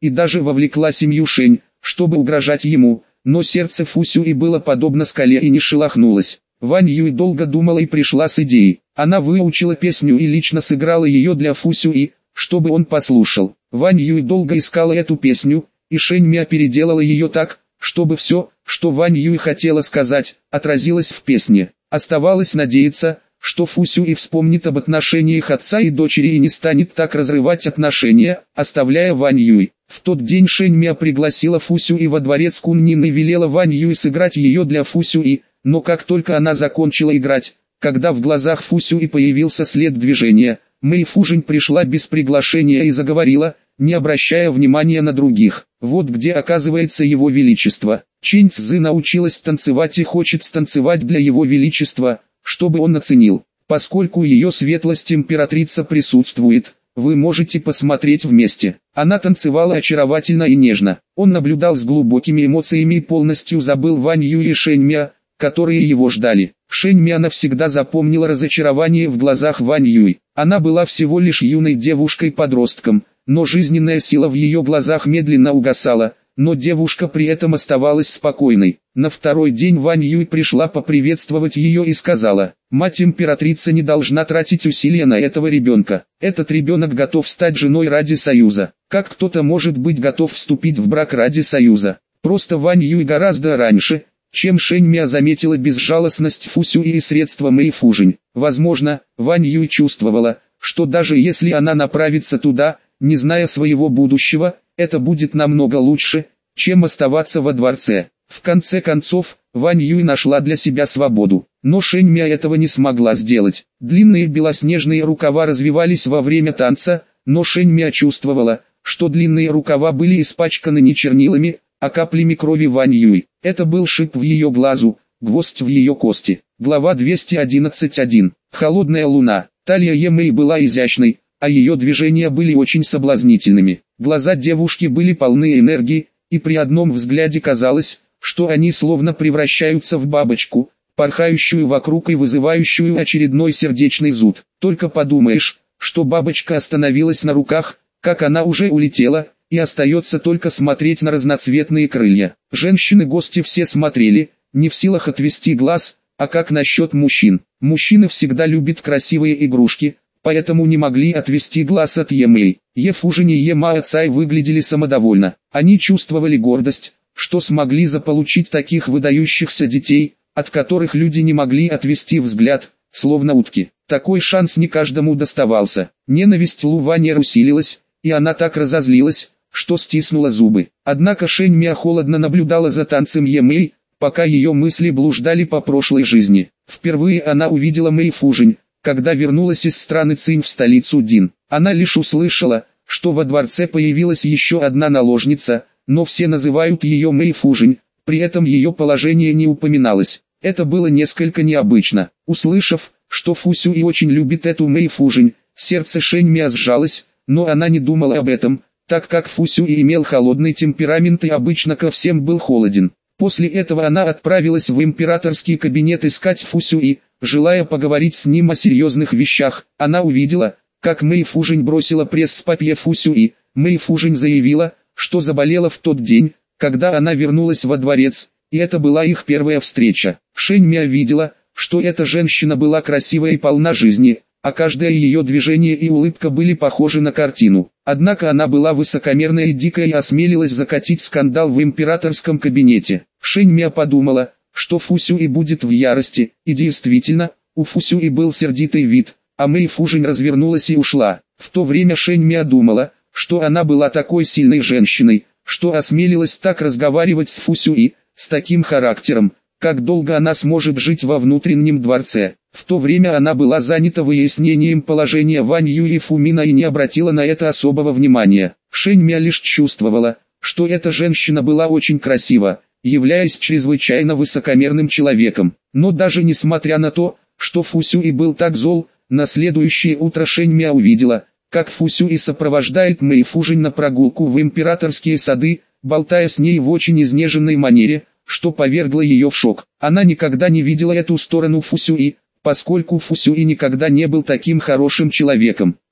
и даже вовлекла семью Шень, чтобы угрожать ему, но сердце Фу Сюй было подобно скале и не шелохнулось. Вань Юй долго думала и пришла с идеей. Она выучила песню и лично сыграла ее для Фу Сюй, чтобы он послушал. Вань Юй долго искала эту песню, и Шень Мя переделала ее так, чтобы все, что Вань Юй хотела сказать, отразилось в песне. Оставалось надеяться, что Фу Сюй вспомнит об отношениях отца и дочери и не станет так разрывать отношения, оставляя Вань Юй. В тот день Шень Мя пригласила Фу Сюй во дворец Куннин и велела Вань Юй сыграть ее для Фу Сюй, но как только она закончила играть, когда в глазах Фу Сюй появился след движения, Мэй Фужень пришла без приглашения и заговорила, не обращая внимания на других. Вот где оказывается его величество. Чэнь Цзы научилась танцевать и хочет станцевать для его величества, чтобы он оценил. Поскольку ее светлость императрица присутствует, вы можете посмотреть вместе. Она танцевала очаровательно и нежно. Он наблюдал с глубокими эмоциями и полностью забыл Вань Юй и Шень Мя, которые его ждали. Шень Мя навсегда запомнила разочарование в глазах Вань Юй. Она была всего лишь юной девушкой-подростком, но жизненная сила в ее глазах медленно угасала, но девушка при этом оставалась спокойной. На второй день Вань Юй пришла поприветствовать ее и сказала: «Мать императрица не должна тратить усилия на этого ребенка. Этот ребенок готов стать женой ради союза. Как кто-то может быть готов вступить в брак ради союза? Просто Вань Юй гораздо раньше, чем Шень Мя заметила безжалостность Фу Сюй и средства Мэй Фужень. Возможно, Вань Юй чувствовала, что даже если она направится туда, не зная своего будущего, это будет намного лучше, чем оставаться во дворце. В конце концов, Вань Юй нашла для себя свободу, но Шень Мя этого не смогла сделать. Длинные белоснежные рукава развивались во время танца, но Шень Мя чувствовала, что длинные рукава были испачканы не чернилами, а каплями крови Вань Юй. Это был шип в ее глазу, гвоздь в ее кости. Глава двести одиннадцать один. Холодная луна. Талия Емэй была изящной, а ее движения были очень соблазнительными. Глаза девушки были полны энергии, и при одном взгляде казалось, что они словно превращаются в бабочку, порхающую вокруг и вызывающую очередной сердечный зуд. Только подумаешь, что бабочка остановилась на руках, как она уже улетела, и остается только смотреть на разноцветные крылья. Женщины-гости все смотрели, не в силах отвести глаз, а как насчет мужчин? Мужчины всегда любят красивые игрушки, поэтому не могли отвести глаз от Емэй. Е Фужень и Е Мао Цай выглядели самодовольно. Они чувствовали гордость, что смогли заполучить таких выдающихся детей, от которых люди не могли отвести взгляд, словно утки. Такой шанс не каждому доставался. Ненависть Лу Ваньер усилилась, и она так разозлилась, что стиснула зубы. Однако Шень Мя холодно наблюдала за танцем Емэй, пока ее мысли блуждали по прошлой жизни. Впервые она увидела Мэй Фужень, когда вернулась из страны Цинь в столицу Дин. Она лишь услышала, что во дворце появилась еще одна наложница, но все называют ее Мэй Фужень, при этом ее положение не упоминалось. Это было несколько необычно. Услышав, что Фу Сюй очень любит эту Мэй Фужень, сердце Шень Мя сжалось, но она не думала об этом, так как Фу Сюй имел холодный темперамент и обычно ко всем был холоден. После этого она отправилась в императорский кабинет искать Фу Сюй, желая поговорить с ним о серьезных вещах. Она увидела, как Мэй Фужень бросила пресс-папье Фу Сюй. Мэй Фужень заявила, что заболела в тот день, когда она вернулась во дворец, и это была их первая встреча. Шень Мя видела, что эта женщина была красивая и полна жизни, а каждое ее движение и улыбка были похожи на картину. Однако она была высокомерная и дикая и осмелилась закатить скандал в императорском кабинете. Шень Мя подумала, что Фу Сюй будет в ярости, и действительно, у Фу Сюй был сердитый вид, а Мэй Фужень развернулась и ушла. В то время Шень Мя думала, что она была такой сильной женщиной, что осмелилась так разговаривать с Фу Сюй, с таким характером, как долго она сможет жить во внутреннем дворце. В то время она была занята выяснением положения Вань Юй и Фу Мина и не обратила на это особого внимания. Шень Мя лишь чувствовала, что эта женщина была очень красива, являясь чрезвычайно высокомерным человеком. Но даже несмотря на то, что Фу Сюй был так зол, на следующее утро Шень Мя увидела, как Фу Сюй сопровождает Мэй Фужень на прогулку в императорские сады, болтая с ней в очень изнеженной манере, что повергло ее в шок. Она никогда не видела эту сторону Фу Сюй, поскольку Фу Сюй никогда не был таким хорошим человеком.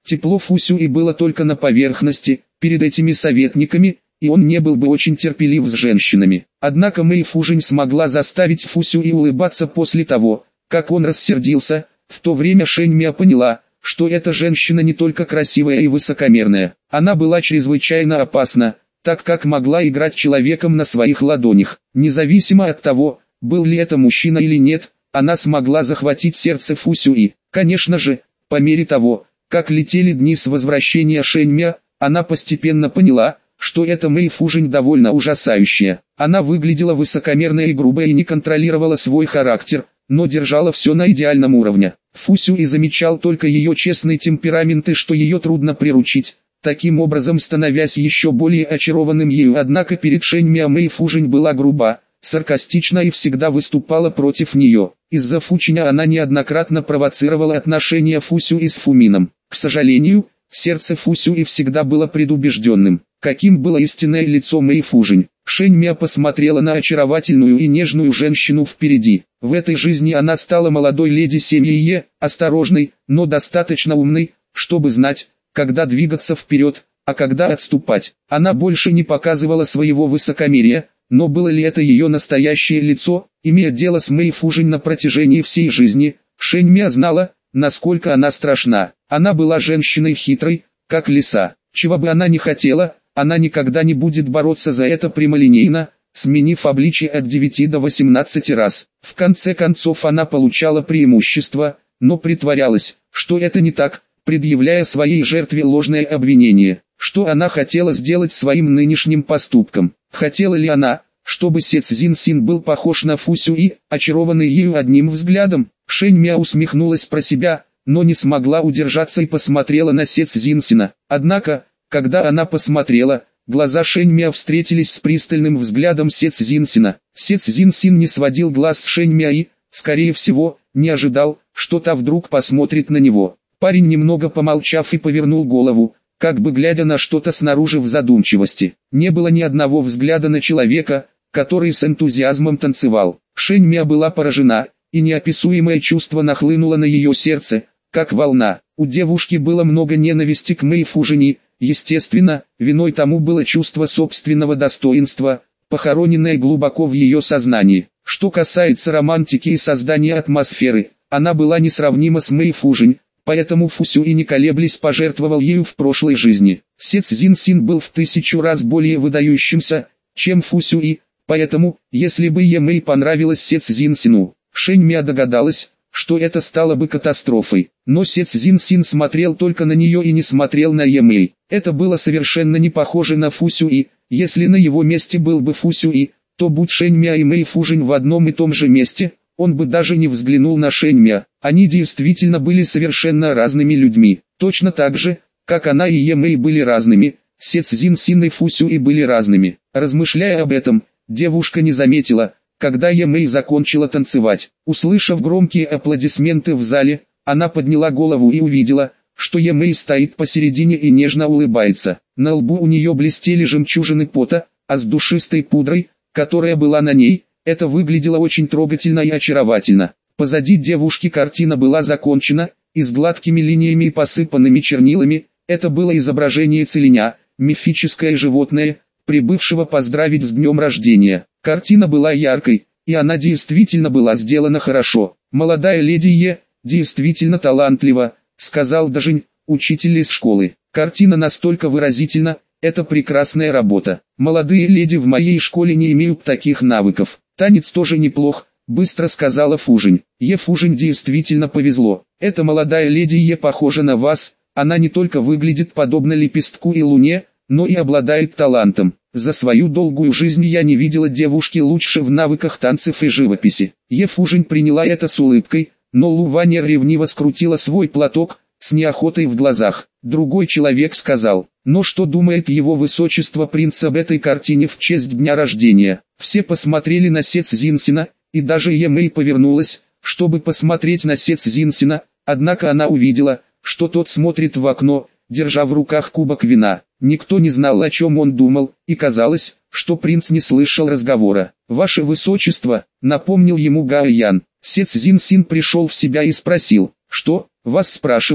Тепло Фусюи было только на поверхности, перед этими советниками, и он не был бы очень терпелив с женщинами. Однако Мэй Фужинь смогла заставить Фусюи улыбаться после того, как он рассердился. В то время Шэнь Мя поняла, что эта женщина не только красивая и высокомерная, она была чрезвычайно опасна, так как могла играть человеком на своих ладонях. Независимо от того, был ли это мужчина или нет, она смогла захватить сердце Фусюи. Конечно же, по мере того, как летели дни с возвращения Шэнь Мя, она постепенно поняла, что эта Мэй Фужинь довольно ужасающая. Она выглядела высокомерной и грубой и не контролировала свой характер, но держала все на идеальном уровне. Фусюи замечал только ее честный темперамент и что ее трудно приручить, таким образом становясь еще более очарованным ею. Однако перед Шэнь Мя Мэй Фужинь была груба, саркастична и всегда выступала против нее. Из-за Фучиня она неоднократно провоцировала отношения Фусюи с Фумином. К сожалению, сердце Фусюи всегда было предубежденным. Каким было истинное лицо Мэй Фужинь? Шэнь Мя посмотрела на очаровательную и нежную женщину впереди. В этой жизни она стала молодой леди Семье, осторожной, но достаточно умной, чтобы знать, когда двигаться вперед, а когда отступать. Она больше не показывала своего высокомерия, но было ли это ее настоящее лицо? Имея дело с Мэй Фужинь на протяжении всей жизни, Шэнь Мя знала, насколько она страшна. Она была женщиной хитрой, как лиса. Чего бы она ни хотела, она никогда не будет бороться за это прямолинейно, сменив обличие от девяти до восемнадцати раз. В конце концов она получала преимущество, но притворялась, что это не так, предъявляя своей жертве ложное обвинение. Что она хотела сделать своим нынешним поступком? Хотела ли она, чтобы Се Цзин Син был похож на Фусюи, очарованный ею одним взглядом? Шэнь Мя усмехнулась про себя, но не смогла удержаться и посмотрела на Се Цзин Сина. Однако, когда она посмотрела, глаза Шэнь Мя встретились с пристальным взглядом Се Цзин Сина. Се Цзин Син не сводил глаз с Шэнь Мя и, скорее всего, не ожидал, что та вдруг посмотрит на него. Парень, немного помолчав, и повернул голову, как бы глядя на что-то снаружи в задумчивости. Не было ни одного взгляда на человека, который с энтузиазмом танцевал. Шэнь Мя была поражена, и неописуемое чувство нахлынуло на ее сердце, как волна. У девушки было много ненависти к Мэй Фужинь. Естественно, виной тому было чувство собственного достоинства, похороненное глубоко в ее сознании. Что касается романтики и создания атмосферы, она была несравнима с Мэй Фужинь, поэтому Фусюи не колеблясь пожертвовал ею в прошлой жизни. Се Цзин Син был в тысячу раз более выдающимся, чем Фусюи, поэтому, если бы Е Мэй понравилась Се Цзин Сину, Шэнь Мя догадалась, что это стало бы катастрофой. Но Се Цзин Син смотрел только на нее и не смотрел на Е Мэй. Это было совершенно не похоже на Фусюи. Если на его месте был бы Фусюи, то будь Шэнь Мя и Мэй Фужинь в одном и том же месте, он бы даже не взглянул на Шэнь Мя. Они действительно были совершенно разными людьми. Точно так же, как она и Е Мэй были разными, Се Цзин Син и Фусюи были разными. Размышляя об этом, девушка не заметила, когда Е Мэй закончила танцевать. Услышав громкие аплодисменты в зале, она подняла голову и увидела, что Е Мэй стоит посередине и нежно улыбается. На лбу у нее блестели жемчужины пота, а с душистой пудрой, которая была на ней, это выглядело очень трогательно и очаровательно. Позади девушки картина была закончена, и с гладкими линиями и посыпанными чернилами. Это было изображение целиня, мифическое животное, прибывшего поздравить с днем рождения. Картина была яркой, и она действительно была сделана хорошо. «Молодая леди Е, действительно талантлива», — сказал Дажинь, учитель из школы. «Картина настолько выразительна, это прекрасная работа. Молодые леди в моей школе не имеют таких навыков. Танец тоже неплох», — быстро сказала Фужинь. «Е Фужинь действительно повезло. Эта молодая леди Е похожа на вас, она не только выглядит подобно лепестку и луне, но и обладает талантом. За свою долгую жизнь я не видела девушки лучше в навыках танцев и живописи». Е Фужинь приняла это с улыбкой, но Лу Ваня ревниво скрутила свой платок, с неохотой в глазах. Другой человек сказал: «Но что думает его высочество принц об этой картине в честь дня рождения?» Все посмотрели на Се Цзин Сина, и даже Е Мэй повернулась, чтобы посмотреть на Се Цзин Сина, однако она увидела, что тот смотрит в окно, держа в руках кубок вина. Никто не знал, о чем он думал, и казалось, что принц не слышал разговора. «Ваше высочество», — напомнил ему Гао Ян. Се Цзин Син пришел в себя и спросил: «Что, вас спрашивают?»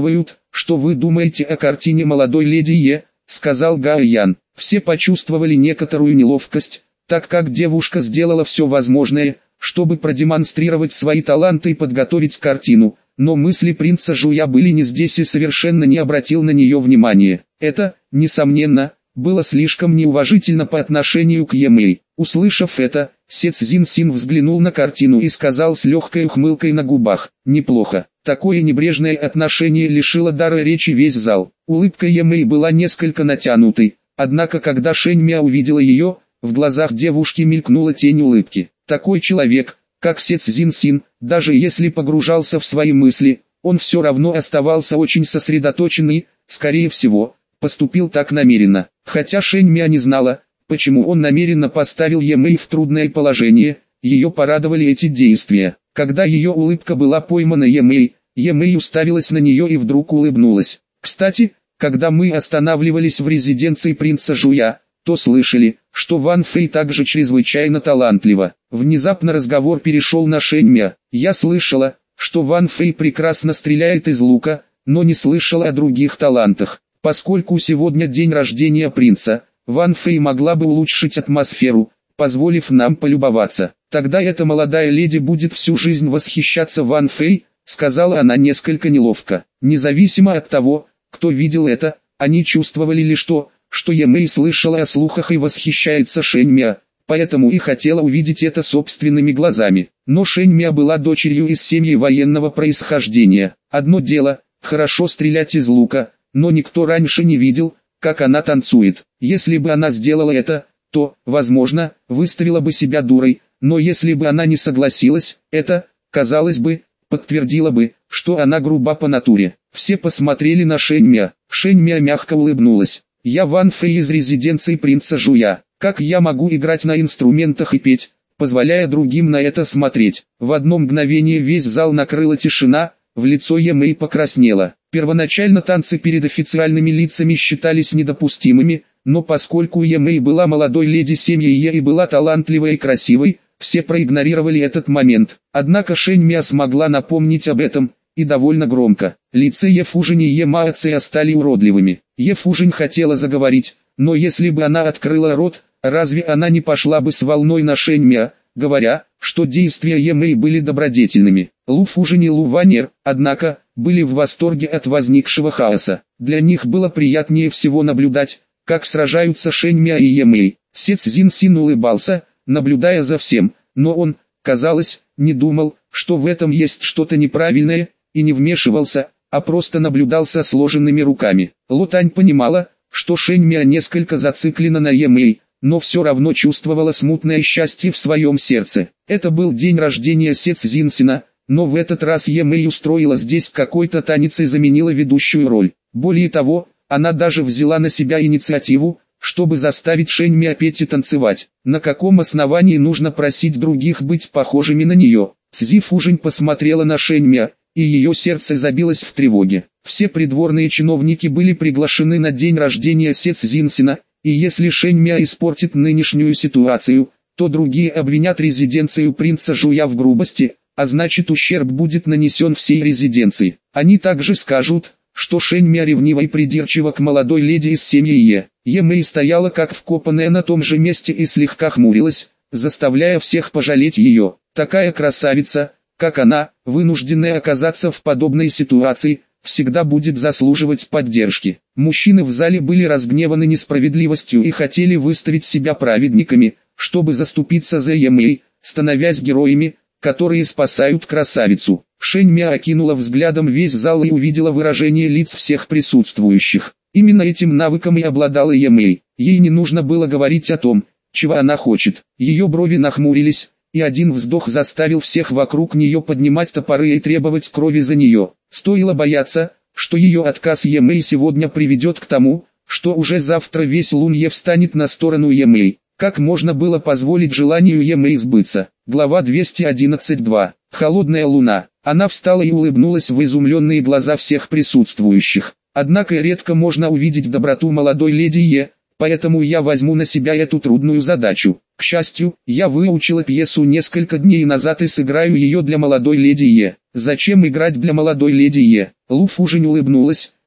что вы думаете о картине молодой леди Е», — сказал Гао Ян. Все почувствовали некоторую неловкость, так как девушка сделала все возможное, чтобы продемонстрировать свои таланты и подготовить картину, но мысли принца Жуя были не здесь и совершенно не обратил на нее внимания. Это, несомненно, было слишком неуважительно по отношению к Емэй. Услышав это, Се Цзиньсин взглянул на картину и сказал с легкой ухмылкой на губах: «Неплохо». Такое небрежное отношение лишило дара речи весь зал. Улыбка Емэй была несколько натянутой, однако когда Шэнь Мя увидела ее, в глазах девушки мелькнула тень улыбки. Такой человек, как Се Цзиньсин, даже если погружался в свои мысли, он все равно оставался очень сосредоточен и, скорее всего, поступил так намеренно. Хотя Шэнь Мя не знала, почему он намеренно поставил Емэй в трудное положение, ее порадовали эти действия. Когда ее улыбка была поймана Емэй, Емэй уставилась на нее и вдруг улыбнулась. Кстати, когда мы останавливались в резиденции принца Жуя, то слышали, что Ван Фэй также чрезвычайно талантлива. Внезапно разговор перешел на Шэнь Мя. Я слышала, что Ван Фэй прекрасно стреляет из лука, но не слышала о других талантах. Поскольку сегодня день рождения принца, Ван Фэй могла бы улучшить атмосферу, позволив нам полюбоваться. Тогда эта молодая леди будет всю жизнь восхищаться Ван Фэй, сказала она несколько неловко. Независимо от того, кто видел это, они чувствовали лишь то, что Емэй слышала о слухах и восхищается Шэнь Мя, поэтому и хотела увидеть это собственными глазами. Но Шэнь Мя была дочерью из семьи военного происхождения. Одно дело, хорошо стрелять из лука, но никто раньше не видел, как она танцует. Если бы она сделала это, то, возможно, выставила бы себя дурой, но если бы она не согласилась, это, казалось бы, подтвердило бы, что она груба по натуре. Все посмотрели на Шэнь Мя. Шэнь Мя мягко улыбнулась. «Я Ван Фэй из резиденции принца Жуя. Как я могу играть на инструментах и петь, позволяя другим на это смотреть?» В одно мгновение весь зал накрыла тишина, в лицо Емэй покраснела. Первоначально танцы перед официальными лицами считались недопустимыми, но поскольку Емэй была молодой леди семьи Е и была талантливой и красивой, все проигнорировали этот момент. Однако Шэнь Мя смогла напомнить об этом, и довольно громко. Лица Е Фужинь и Е Мао Цзя стали уродливыми. Е Фужинь хотела заговорить, но если бы она открыла рот, разве она не пошла бы с волной на Шэнь Мя, говоря, что действия Емэй были добродетельными. Лу Фужинь и Лу Ванер, однако, были в восторге от возникшего хаоса. Для них было приятнее всего наблюдать, как сражаются Шэнь Мя и Емэй. Се Цзиньсин улыбался, наблюдая за всем, но он, казалось, не думал, что в этом есть что-то неправильное, и не вмешивался, а просто наблюдал со сложенными руками. Ло Тань понимала, что Шэнь Мя несколько зациклена на Емэй, но все равно чувствовала смутное счастье в своем сердце. Это был день рождения Се Цзиньсина, но в этот раз Емэй устроила здесь какой-то танец и заменила ведущую роль. Более того, она даже взяла на себя инициативу, чтобы заставить Шэнь Мя петь и танцевать. На каком основании нужно просить других быть похожими на нее? Цзи Фужинь посмотрела на Шэнь Мя, и ее сердце забилось в тревоге. Все придворные чиновники были приглашены на день рождения Се Цзиньсина, и если Шэнь Мя испортит нынешнюю ситуацию, то другие обвинят резиденцию принца Жуя в грубости, а значит ущерб будет нанесен всей резиденции. Они также скажут, что Шэнь Мя ревнива и придирчива к молодой леди из семьи Е. Емэй стояла как вкопанная на том же месте и слегка хмурилась, заставляя всех пожалеть ее. Такая красавица, как она, вынужденная оказаться в подобной ситуации, всегда будет заслуживать поддержки. Мужчины в зале были разгневаны несправедливостью и хотели выставить себя праведниками, чтобы заступиться за Емэй, становясь героями, которые спасают красавицу. Шэнь Мя окинула взглядом весь зал и увидела выражение лиц всех присутствующих. Именно этим навыком и обладала Емэй. Ей не нужно было говорить о том, чего она хочет. Ее брови нахмурились, и один вздох заставил всех вокруг нее поднимать топоры и требовать крови за нее. Стоило бояться, что ее отказ Емэй сегодня приведет к тому, что уже завтра весь Лунье встанет на сторону Емэй. Как можно было позволить желанию Емэй сбыться? Глава двести одиннадцать два. Холодная луна. Она встала и улыбнулась в изумленные глаза всех присутствующих. Однако редко можно увидеть доброту молодой леди Е, поэтому я возьму на себя эту трудную задачу. К счастью, я выучила пьесу несколько дней назад и сыграю ее для молодой леди Е. Зачем играть для молодой леди Е? Лу Фужинь улыбнулась,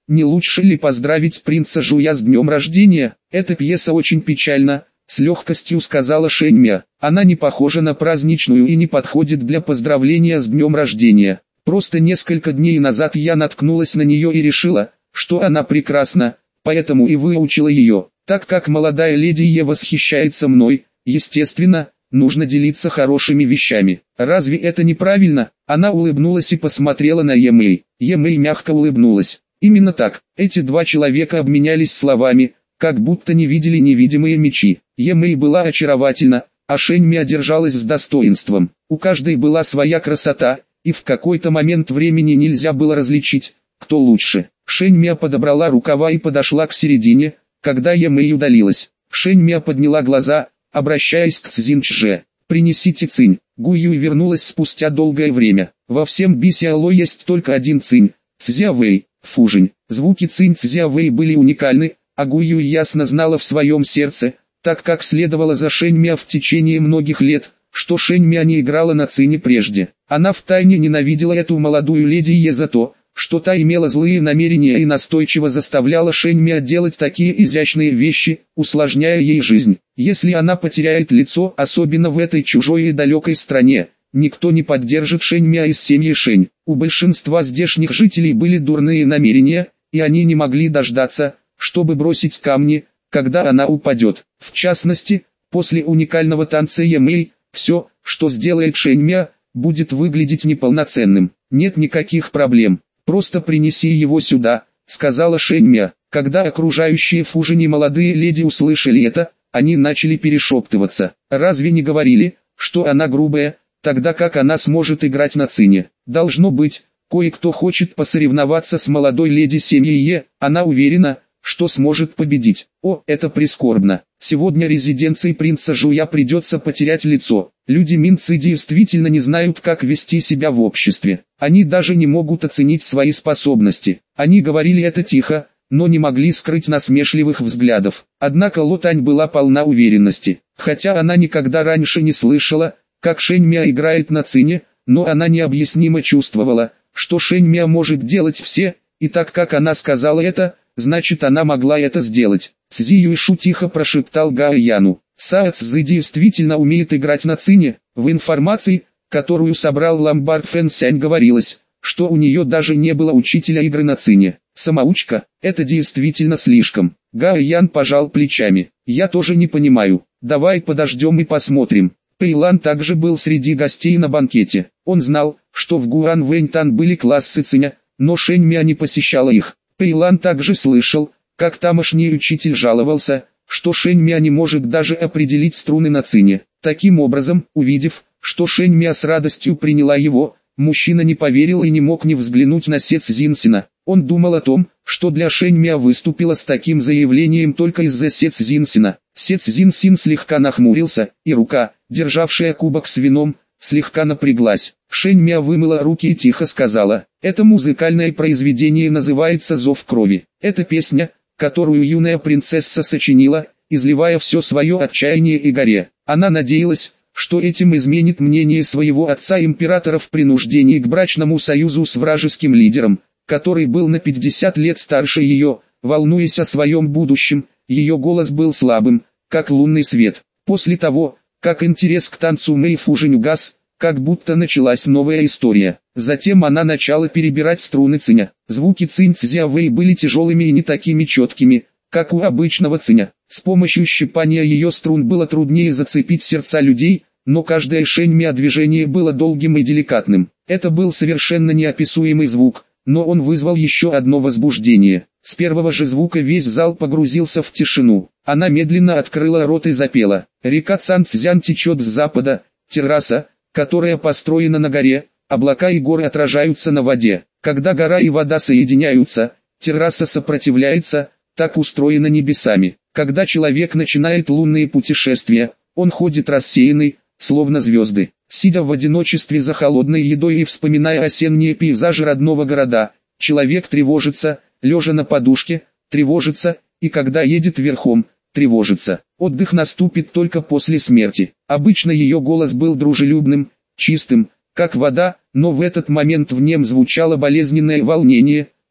не лучше ли поздравить принца Жуя с днем рождения? Эта пьеса очень печальна, с легкостью сказала Шэньмя. Она не похожа на праздничную и не подходит для поздравления с днем рождения. Просто несколько дней назад я наткнулась на нее и решила, что она прекрасна, поэтому и выучила ее. Так как молодая леди Е восхищается мной, естественно, нужно делиться хорошими вещами. Разве это неправильно? Она улыбнулась и посмотрела на Емэй. Емэй мягко улыбнулась. Именно так, эти два человека обменялись словами, как будто не видели невидимые мечи. Емэй была очаровательна, а Шэньмя держалась с достоинством. У каждой была своя красота, и в какой-то момент времени нельзя было различить, кто лучше. Шэньмя подобрала рукава и подошла к середине, когда Емэй удалилась. Шэньмя подняла глаза, обращаясь к Цзиньчже. «Принесите цинь». Гуюй вернулась спустя долгое время. Во всем Бисяоло есть только один цинь, Цзявэй, Фужень. Звуки цинь Цзявэй были уникальны, а Гуюй ясно знала в своем сердце, так как следовала за Шэньмя в течение многих лет, что Шэньмя не играла на цине прежде. Она втайне ненавидела эту молодую леди Е за то, что та имела злые намерения и настойчиво заставляла Шэньмя делать такие изящные вещи, усложняя ей жизнь. Если она потеряет лицо, особенно в этой чужой и далекой стране, никто не поддержит Шэньмя из семьи Шэнь. У большинства здешних жителей были дурные намерения, и они не могли дождаться, чтобы бросить камни, когда она упадет. В частности, после уникального танца Емэй, все, что сделает Шэньмя, будет выглядеть неполноценным. Нет никаких проблем. «Просто принеси его сюда», — сказала Шэньмя. Когда окружающие Фужини молодые леди услышали это, они начали перешептываться. Разве не говорили, что она грубая, тогда как она сможет играть на цине? Должно быть, кое-кто хочет посоревноваться с молодой леди семьи Е, она уверена, что сможет победить. О, это прискорбно. Сегодня резиденции принца Жуя придется потерять лицо. Люди Минцы действительно не знают, как вести себя в обществе. Они даже не могут оценить свои способности. Они говорили это тихо, но не могли скрыть насмешливых взглядов. Однако Ло Тань была полна уверенности. Хотя она никогда раньше не слышала, как Шэньмя играет на цине, но она необъяснимо чувствовала, что Шэньмя может делать все, и так как она сказала это, значит она могла это сделать. Цзи Юйшу тихо прошептал Гао Яну. Сао Цзи действительно умеет играть на цине. В информации, которую собрал Ламбард Фэн Сянь, говорилось, что у нее даже не было учителя игры на цине. Самоучка, это действительно слишком. Гао Ян пожал плечами. Я тоже не понимаю. Давай подождем и посмотрим. Пэйлан также был среди гостей на банкете. Он знал, что в Гуан Вэньтан были классы циня, но Шэньмя не посещала их. Пэйлан также слышал, как тамошний учитель жаловался, что Шэньмя не может даже определить струны на цине. Таким образом, увидев, что Шэньмя с радостью приняла его, мужчина не поверил и не мог не взглянуть на Се Цзиньсина. Он думал о том, что для Шэньмя выступила с таким заявлением только из-за Се Цзиньсина. Се Цзиньсин слегка нахмурился, и рука, державшая кубок с вином, слегка напряглась. Шэньмя вымыла руки и тихо сказала: «Это музыкальное произведение называется «Зов крови». Это песня, которую юная принцесса сочинила, изливая все свое отчаяние и горе. Она надеялась, что этим изменит мнение своего отца-императора в принуждении к брачному союзу с вражеским лидером, который был на пятьдесят лет старше ее. Волнуясь о своем будущем, ее голос был слабым, как лунный свет. После того, как интерес к танцу Мэй Фужинь угас, как будто началась новая история. Затем она начала перебирать струны циня. Звуки цинь Цзявэй были тяжелыми и не такими четкими, как у обычного циня. С помощью щипания ее струн было труднее зацепить сердца людей, но каждое Шэньмя движение было долгим и деликатным. Это был совершенно неописуемый звук, но он вызвал еще одно возбуждение. С первого же звука весь зал погрузился в тишину. Она медленно открыла рот и запела. Река Цанцзян течет с запада, терраса, которая построена на горе, облака и горы отражаются на воде. Когда гора и вода соединяются, терраса сопротивляется, так устроена небесами. Когда человек начинает лунные путешествия, он ходит рассеянный, словно звезды. Сидя в одиночестве за холодной едой и вспоминая осенние пейзажи родного города, человек тревожится, лежа на подушке, тревожится, и когда едет верхом, тревожится. Отдых наступит только после смерти. Обычно ее голос был дружелюбным, чистым, как вода, но в этот момент в нем звучало болезненное волнение,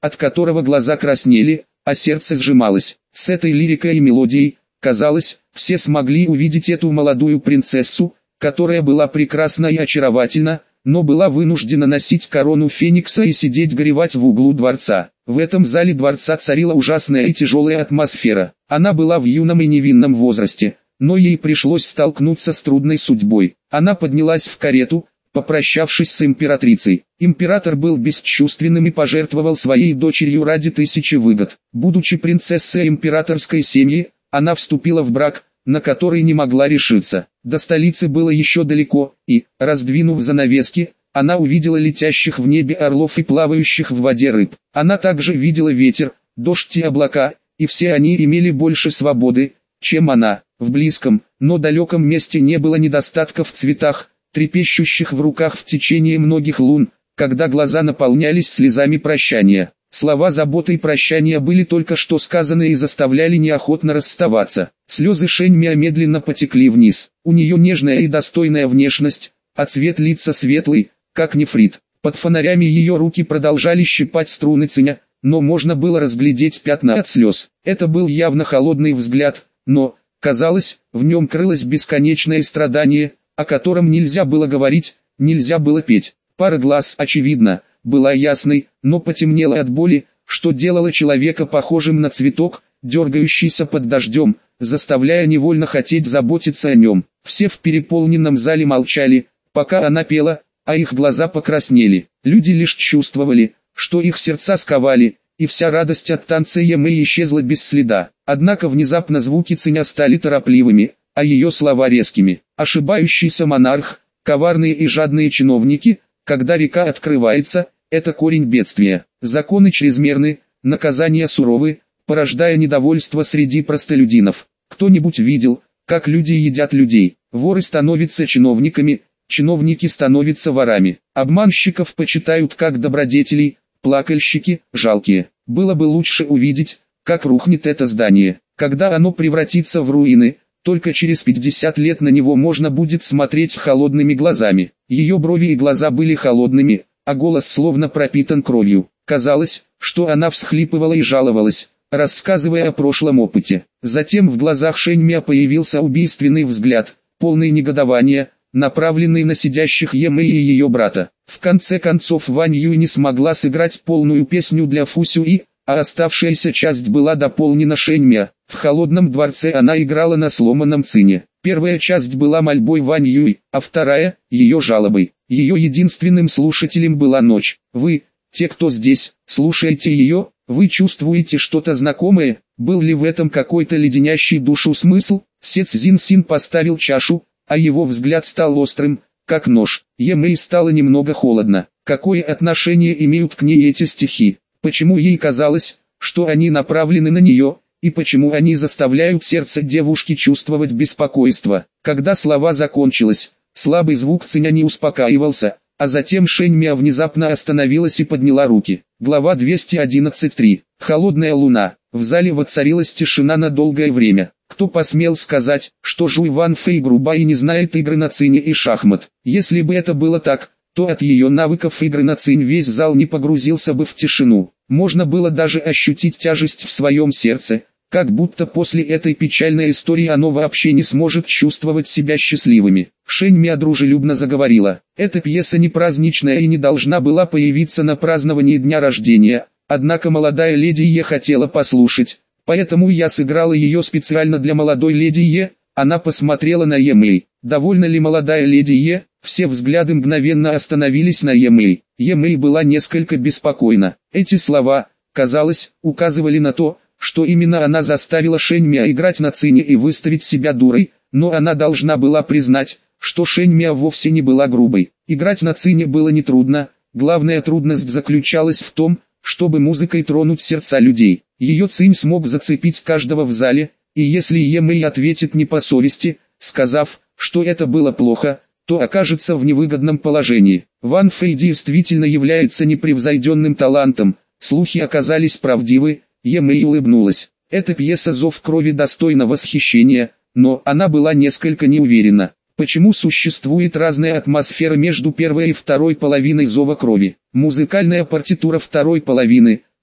от которого глаза краснели, а сердце сжималось. С этой лирикой и мелодией, казалось, все смогли увидеть эту молодую принцессу, которая была прекрасна и очаровательна, но была вынуждена носить корону феникса и сидеть горевать в углу дворца. В этом зале дворца царила ужасная и тяжелая атмосфера. Она была в юном и невинном возрасте, но ей пришлось столкнуться с трудной судьбой. Она поднялась в карету, попрощавшись с императрицей. Император был бесчувственным и пожертвовал своей дочерью ради тысячи выгод. Будучи принцессой императорской семьи, она вступила в брак, на который не могла решиться. До столицы было еще далеко, и, раздвинув занавески, она увидела летящих в небе орлов и плавающих в воде рыб. Она также видела ветер, дождь и облака, и все они имели больше свободы, чем она. В близком, но далеком месте не было недостатка в цветах, трепещущих в руках в течение многих лун, когда глаза наполнялись слезами прощания. Слова заботы и прощания были только что сказаны и заставляли неохотно расставаться. Слезы Шэньмя медленно потекли вниз. У нее нежная и достойная внешность, а цвет лица светлый, как нефрит. Под фонарями ее руки продолжали щипать струны циня, но можно было разглядеть пятна от слез. Это был явно холодный взгляд, но, казалось, в нем крылось бесконечное страдание, о котором нельзя было говорить, нельзя было петь. Пара глаз, очевидно, была ясной, но потемнела от боли, что делало человека похожим на цветок, дергающийся под дождем, заставляя невольно хотеть заботиться о нем. Все в переполненном зале молчали, пока она пела, а их глаза покраснели. Люди лишь чувствовали, что их сердца сковали, и вся радость от танца Емэй исчезла без следа. Однако внезапно звуки циня стали торопливыми, а ее слова резкими. Ошибающийся монарх, коварные и жадные чиновники, когда река открывается, это корень бедствия. Законы чрезмерны, наказания суровы, порождая недовольство среди простолюдинов. Кто-нибудь видел, как люди едят людей? Воры становятся чиновниками, чиновники становятся ворами. Обманщиков почитают как добродетелей, плакальщики – жалкие. Было бы лучше увидеть, как рухнет это здание. Когда оно превратится в руины, только через пятьдесят лет на него можно будет смотреть холодными глазами. Ее брови и глаза были холодными, а голос словно пропитан кровью. Казалось, что она всхлипывала и жаловалась, рассказывая о прошлом опыте. Затем в глазах Шэньмя появился убийственный взгляд, полный негодования, направленный на сидящих Емэй и ее брата. В конце концов Вань Юй не смогла сыграть полную песню для Фу Сюи, а оставшаяся часть была дополнена Шэньмя. В холодном дворце она играла на сломанном цине. Первая часть была мольбой Вань Юй, а вторая – ее жалобой. Ее единственным слушателем была ночь. Вы, те, кто здесь, слушаете ее, вы чувствуете что-то знакомое? Был ли в этом какой-то леденящий душу смысл? Се Цзиньсин поставил чашу, а его взгляд стал острым, как нож. Емэй стало немного холодно. Какое отношение имеют к ней эти стихи? Почему ей казалось, что они направлены на нее, и почему они заставляют сердце девушки чувствовать беспокойство? Когда слова закончились, слабый звук циня не успокаивался, а затем Шэньмя внезапно остановилась и подняла руки. Глава двести одиннадцать три. Холодная луна. В зале воцарилась тишина на долгое время. Кто посмел сказать, что Жуй Ван Фэй груба и не знает игры на цине и шахмат? Если бы это было так, то от ее навыков игры на цинь весь зал не погрузился бы в тишину. Можно было даже ощутить тяжесть в своем сердце, как будто после этой печальной истории оно вообще не сможет чувствовать себя счастливыми. Шэньмя дружелюбно заговорила. Эта пьеса не праздничная и не должна была появиться на праздновании дня рождения, однако молодая леди Е хотела послушать, поэтому я сыграла ее специально для молодой леди Е. Она посмотрела на Емэй. Довольна ли молодая леди Е? Все взгляды мгновенно остановились на Емэй. Емэй была несколько беспокойна. Эти слова, казалось, указывали на то, что именно она заставила Шэньмя играть на цине и выставить себя дурой, но она должна была признать, что Шэньмя вовсе не была грубой. Играть на цине было нетрудно, главная трудность заключалась в том, чтобы музыкой тронуть сердца людей. Ее цинь смог зацепить каждого в зале, и если Емэй ответит не по совести, сказав, что это было плохо, то окажется в невыгодном положении. Ван Фэй действительно является непревзойденным талантом, слухи оказались правдивы. Емэй улыбнулась. Эта пьеса «Зов крови» достойна восхищения, но она была несколько неуверена. Почему существует разная атмосфера между первой и второй половиной «Зова крови»? Музыкальная партитура второй половины,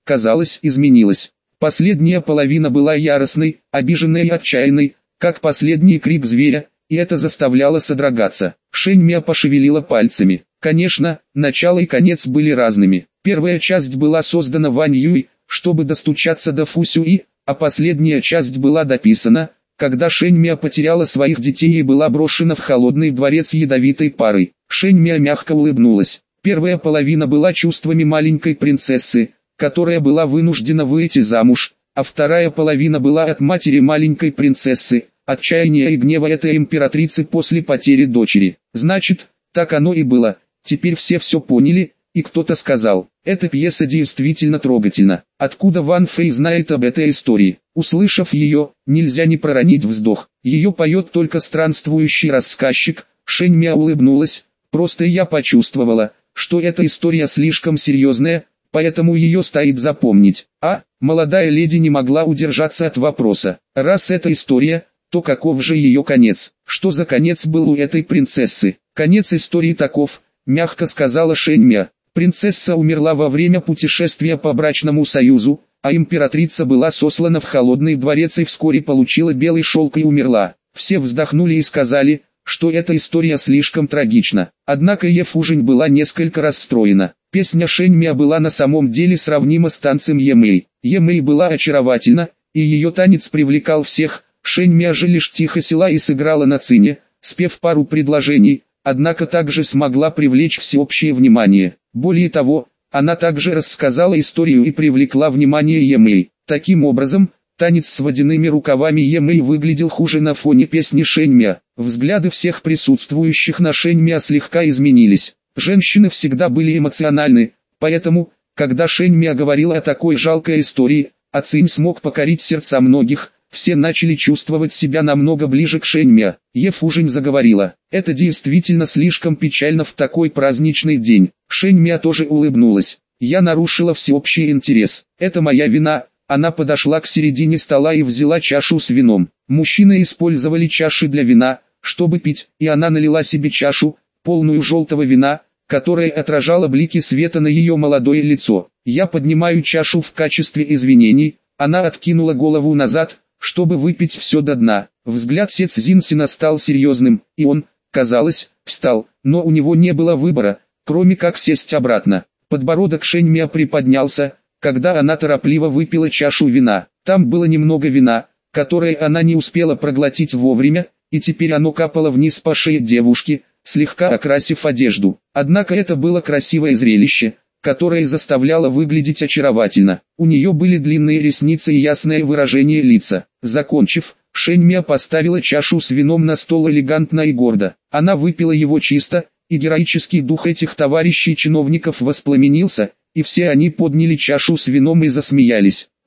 казалось, изменилась. Последняя половина была яростной, обиженной и отчаянной, как последний крик зверя, и это заставляло содрогаться. Шэньмя пошевелила пальцами. Конечно, начало и конец были разными. Первая часть была создана Вань Юй, чтобы достучаться до Фу Сюи, а последняя часть была дописана, когда Шэньмя потеряла своих детей и была брошена в холодный дворец ядовитой парой. Шэньмя мягко улыбнулась. Первая половина была чувствами маленькой принцессы, которая была вынуждена выйти замуж, а вторая половина была от матери маленькой принцессы, отчаяния и гнева этой императрицы после потери дочери. Значит, так оно и было. Теперь все все поняли, и кто-то сказал: эта пьеса действительно трогательна. Откуда Ван Фэй знает об этой истории? Услышав ее, нельзя не проронить вздох. Ее поет только странствующий рассказчик. Шэньмя улыбнулась. Просто я почувствовала, что эта история слишком серьезная, поэтому ее стоит запомнить. А, молодая леди не могла удержаться от вопроса. Раз это история, то каков же ее конец? Что за конец был у этой принцессы? Конец истории таков, мягко сказала Шэньмя. Принцесса умерла во время путешествия по брачному союзу, а императрица была сослана в холодный дворец и вскоре получила белый шелк и умерла. Все вздохнули и сказали, что эта история слишком трагична. Однако Е Фужень была несколько расстроена. Песня Шэньмя была на самом деле сравнима с танцем Емэй. Емэй была очаровательна, и ее танец привлекал всех. Шэньмя же лишь тихо села и сыграла на цине, спев пару предложений, однако также смогла привлечь всеобщее внимание. Более того, она также рассказала историю и привлекла внимание Емэй. Таким образом, танец с водяными рукавами Емэй выглядел хуже на фоне песни Шэньмя. Взгляды всех присутствующих на Шэньмя слегка изменились. Женщины всегда были эмоциональны, поэтому, когда Шэньмя говорила о такой жалкой истории, а Цинь смог покорить сердца многих, все начали чувствовать себя намного ближе к Шэньмя. Е Фужень заговорила: это действительно слишком печально в такой праздничный день. Шэньмя тоже улыбнулась. Я нарушила всеобщий интерес. Это моя вина. Она подошла к середине стола и взяла чашу с вином. Мужчины использовали чаши для вина, чтобы пить, и она налила себе чашу, полную желтого вина, которая отражала блики света на ее молодое лицо. Я поднимаю чашу в качестве извинений. Она откинула голову назад, чтобы выпить все до дна. Взгляд Се Цзиньсина стал серьезным, и он, казалось, встал, но у него не было выбора, кроме как сесть обратно. Подбородок Шэньмя приподнялся, когда она торопливо выпила чашу вина. Там было немного вина, которое она не успела проглотить вовремя, и теперь оно капало вниз по шее девушки, слегка окрасив одежду. Однако это было красивое зрелище, которое заставляло выглядеть очаровательно. У нее были длинные ресницы и ясное выражение лица. Закончив, Шэньмя поставила чашу с вином на стол элегантно и гордо. Она выпила его чисто, и героический дух этих товарищей-чиновников воспламенился, и все они подняли чашу с вином и засмеялись.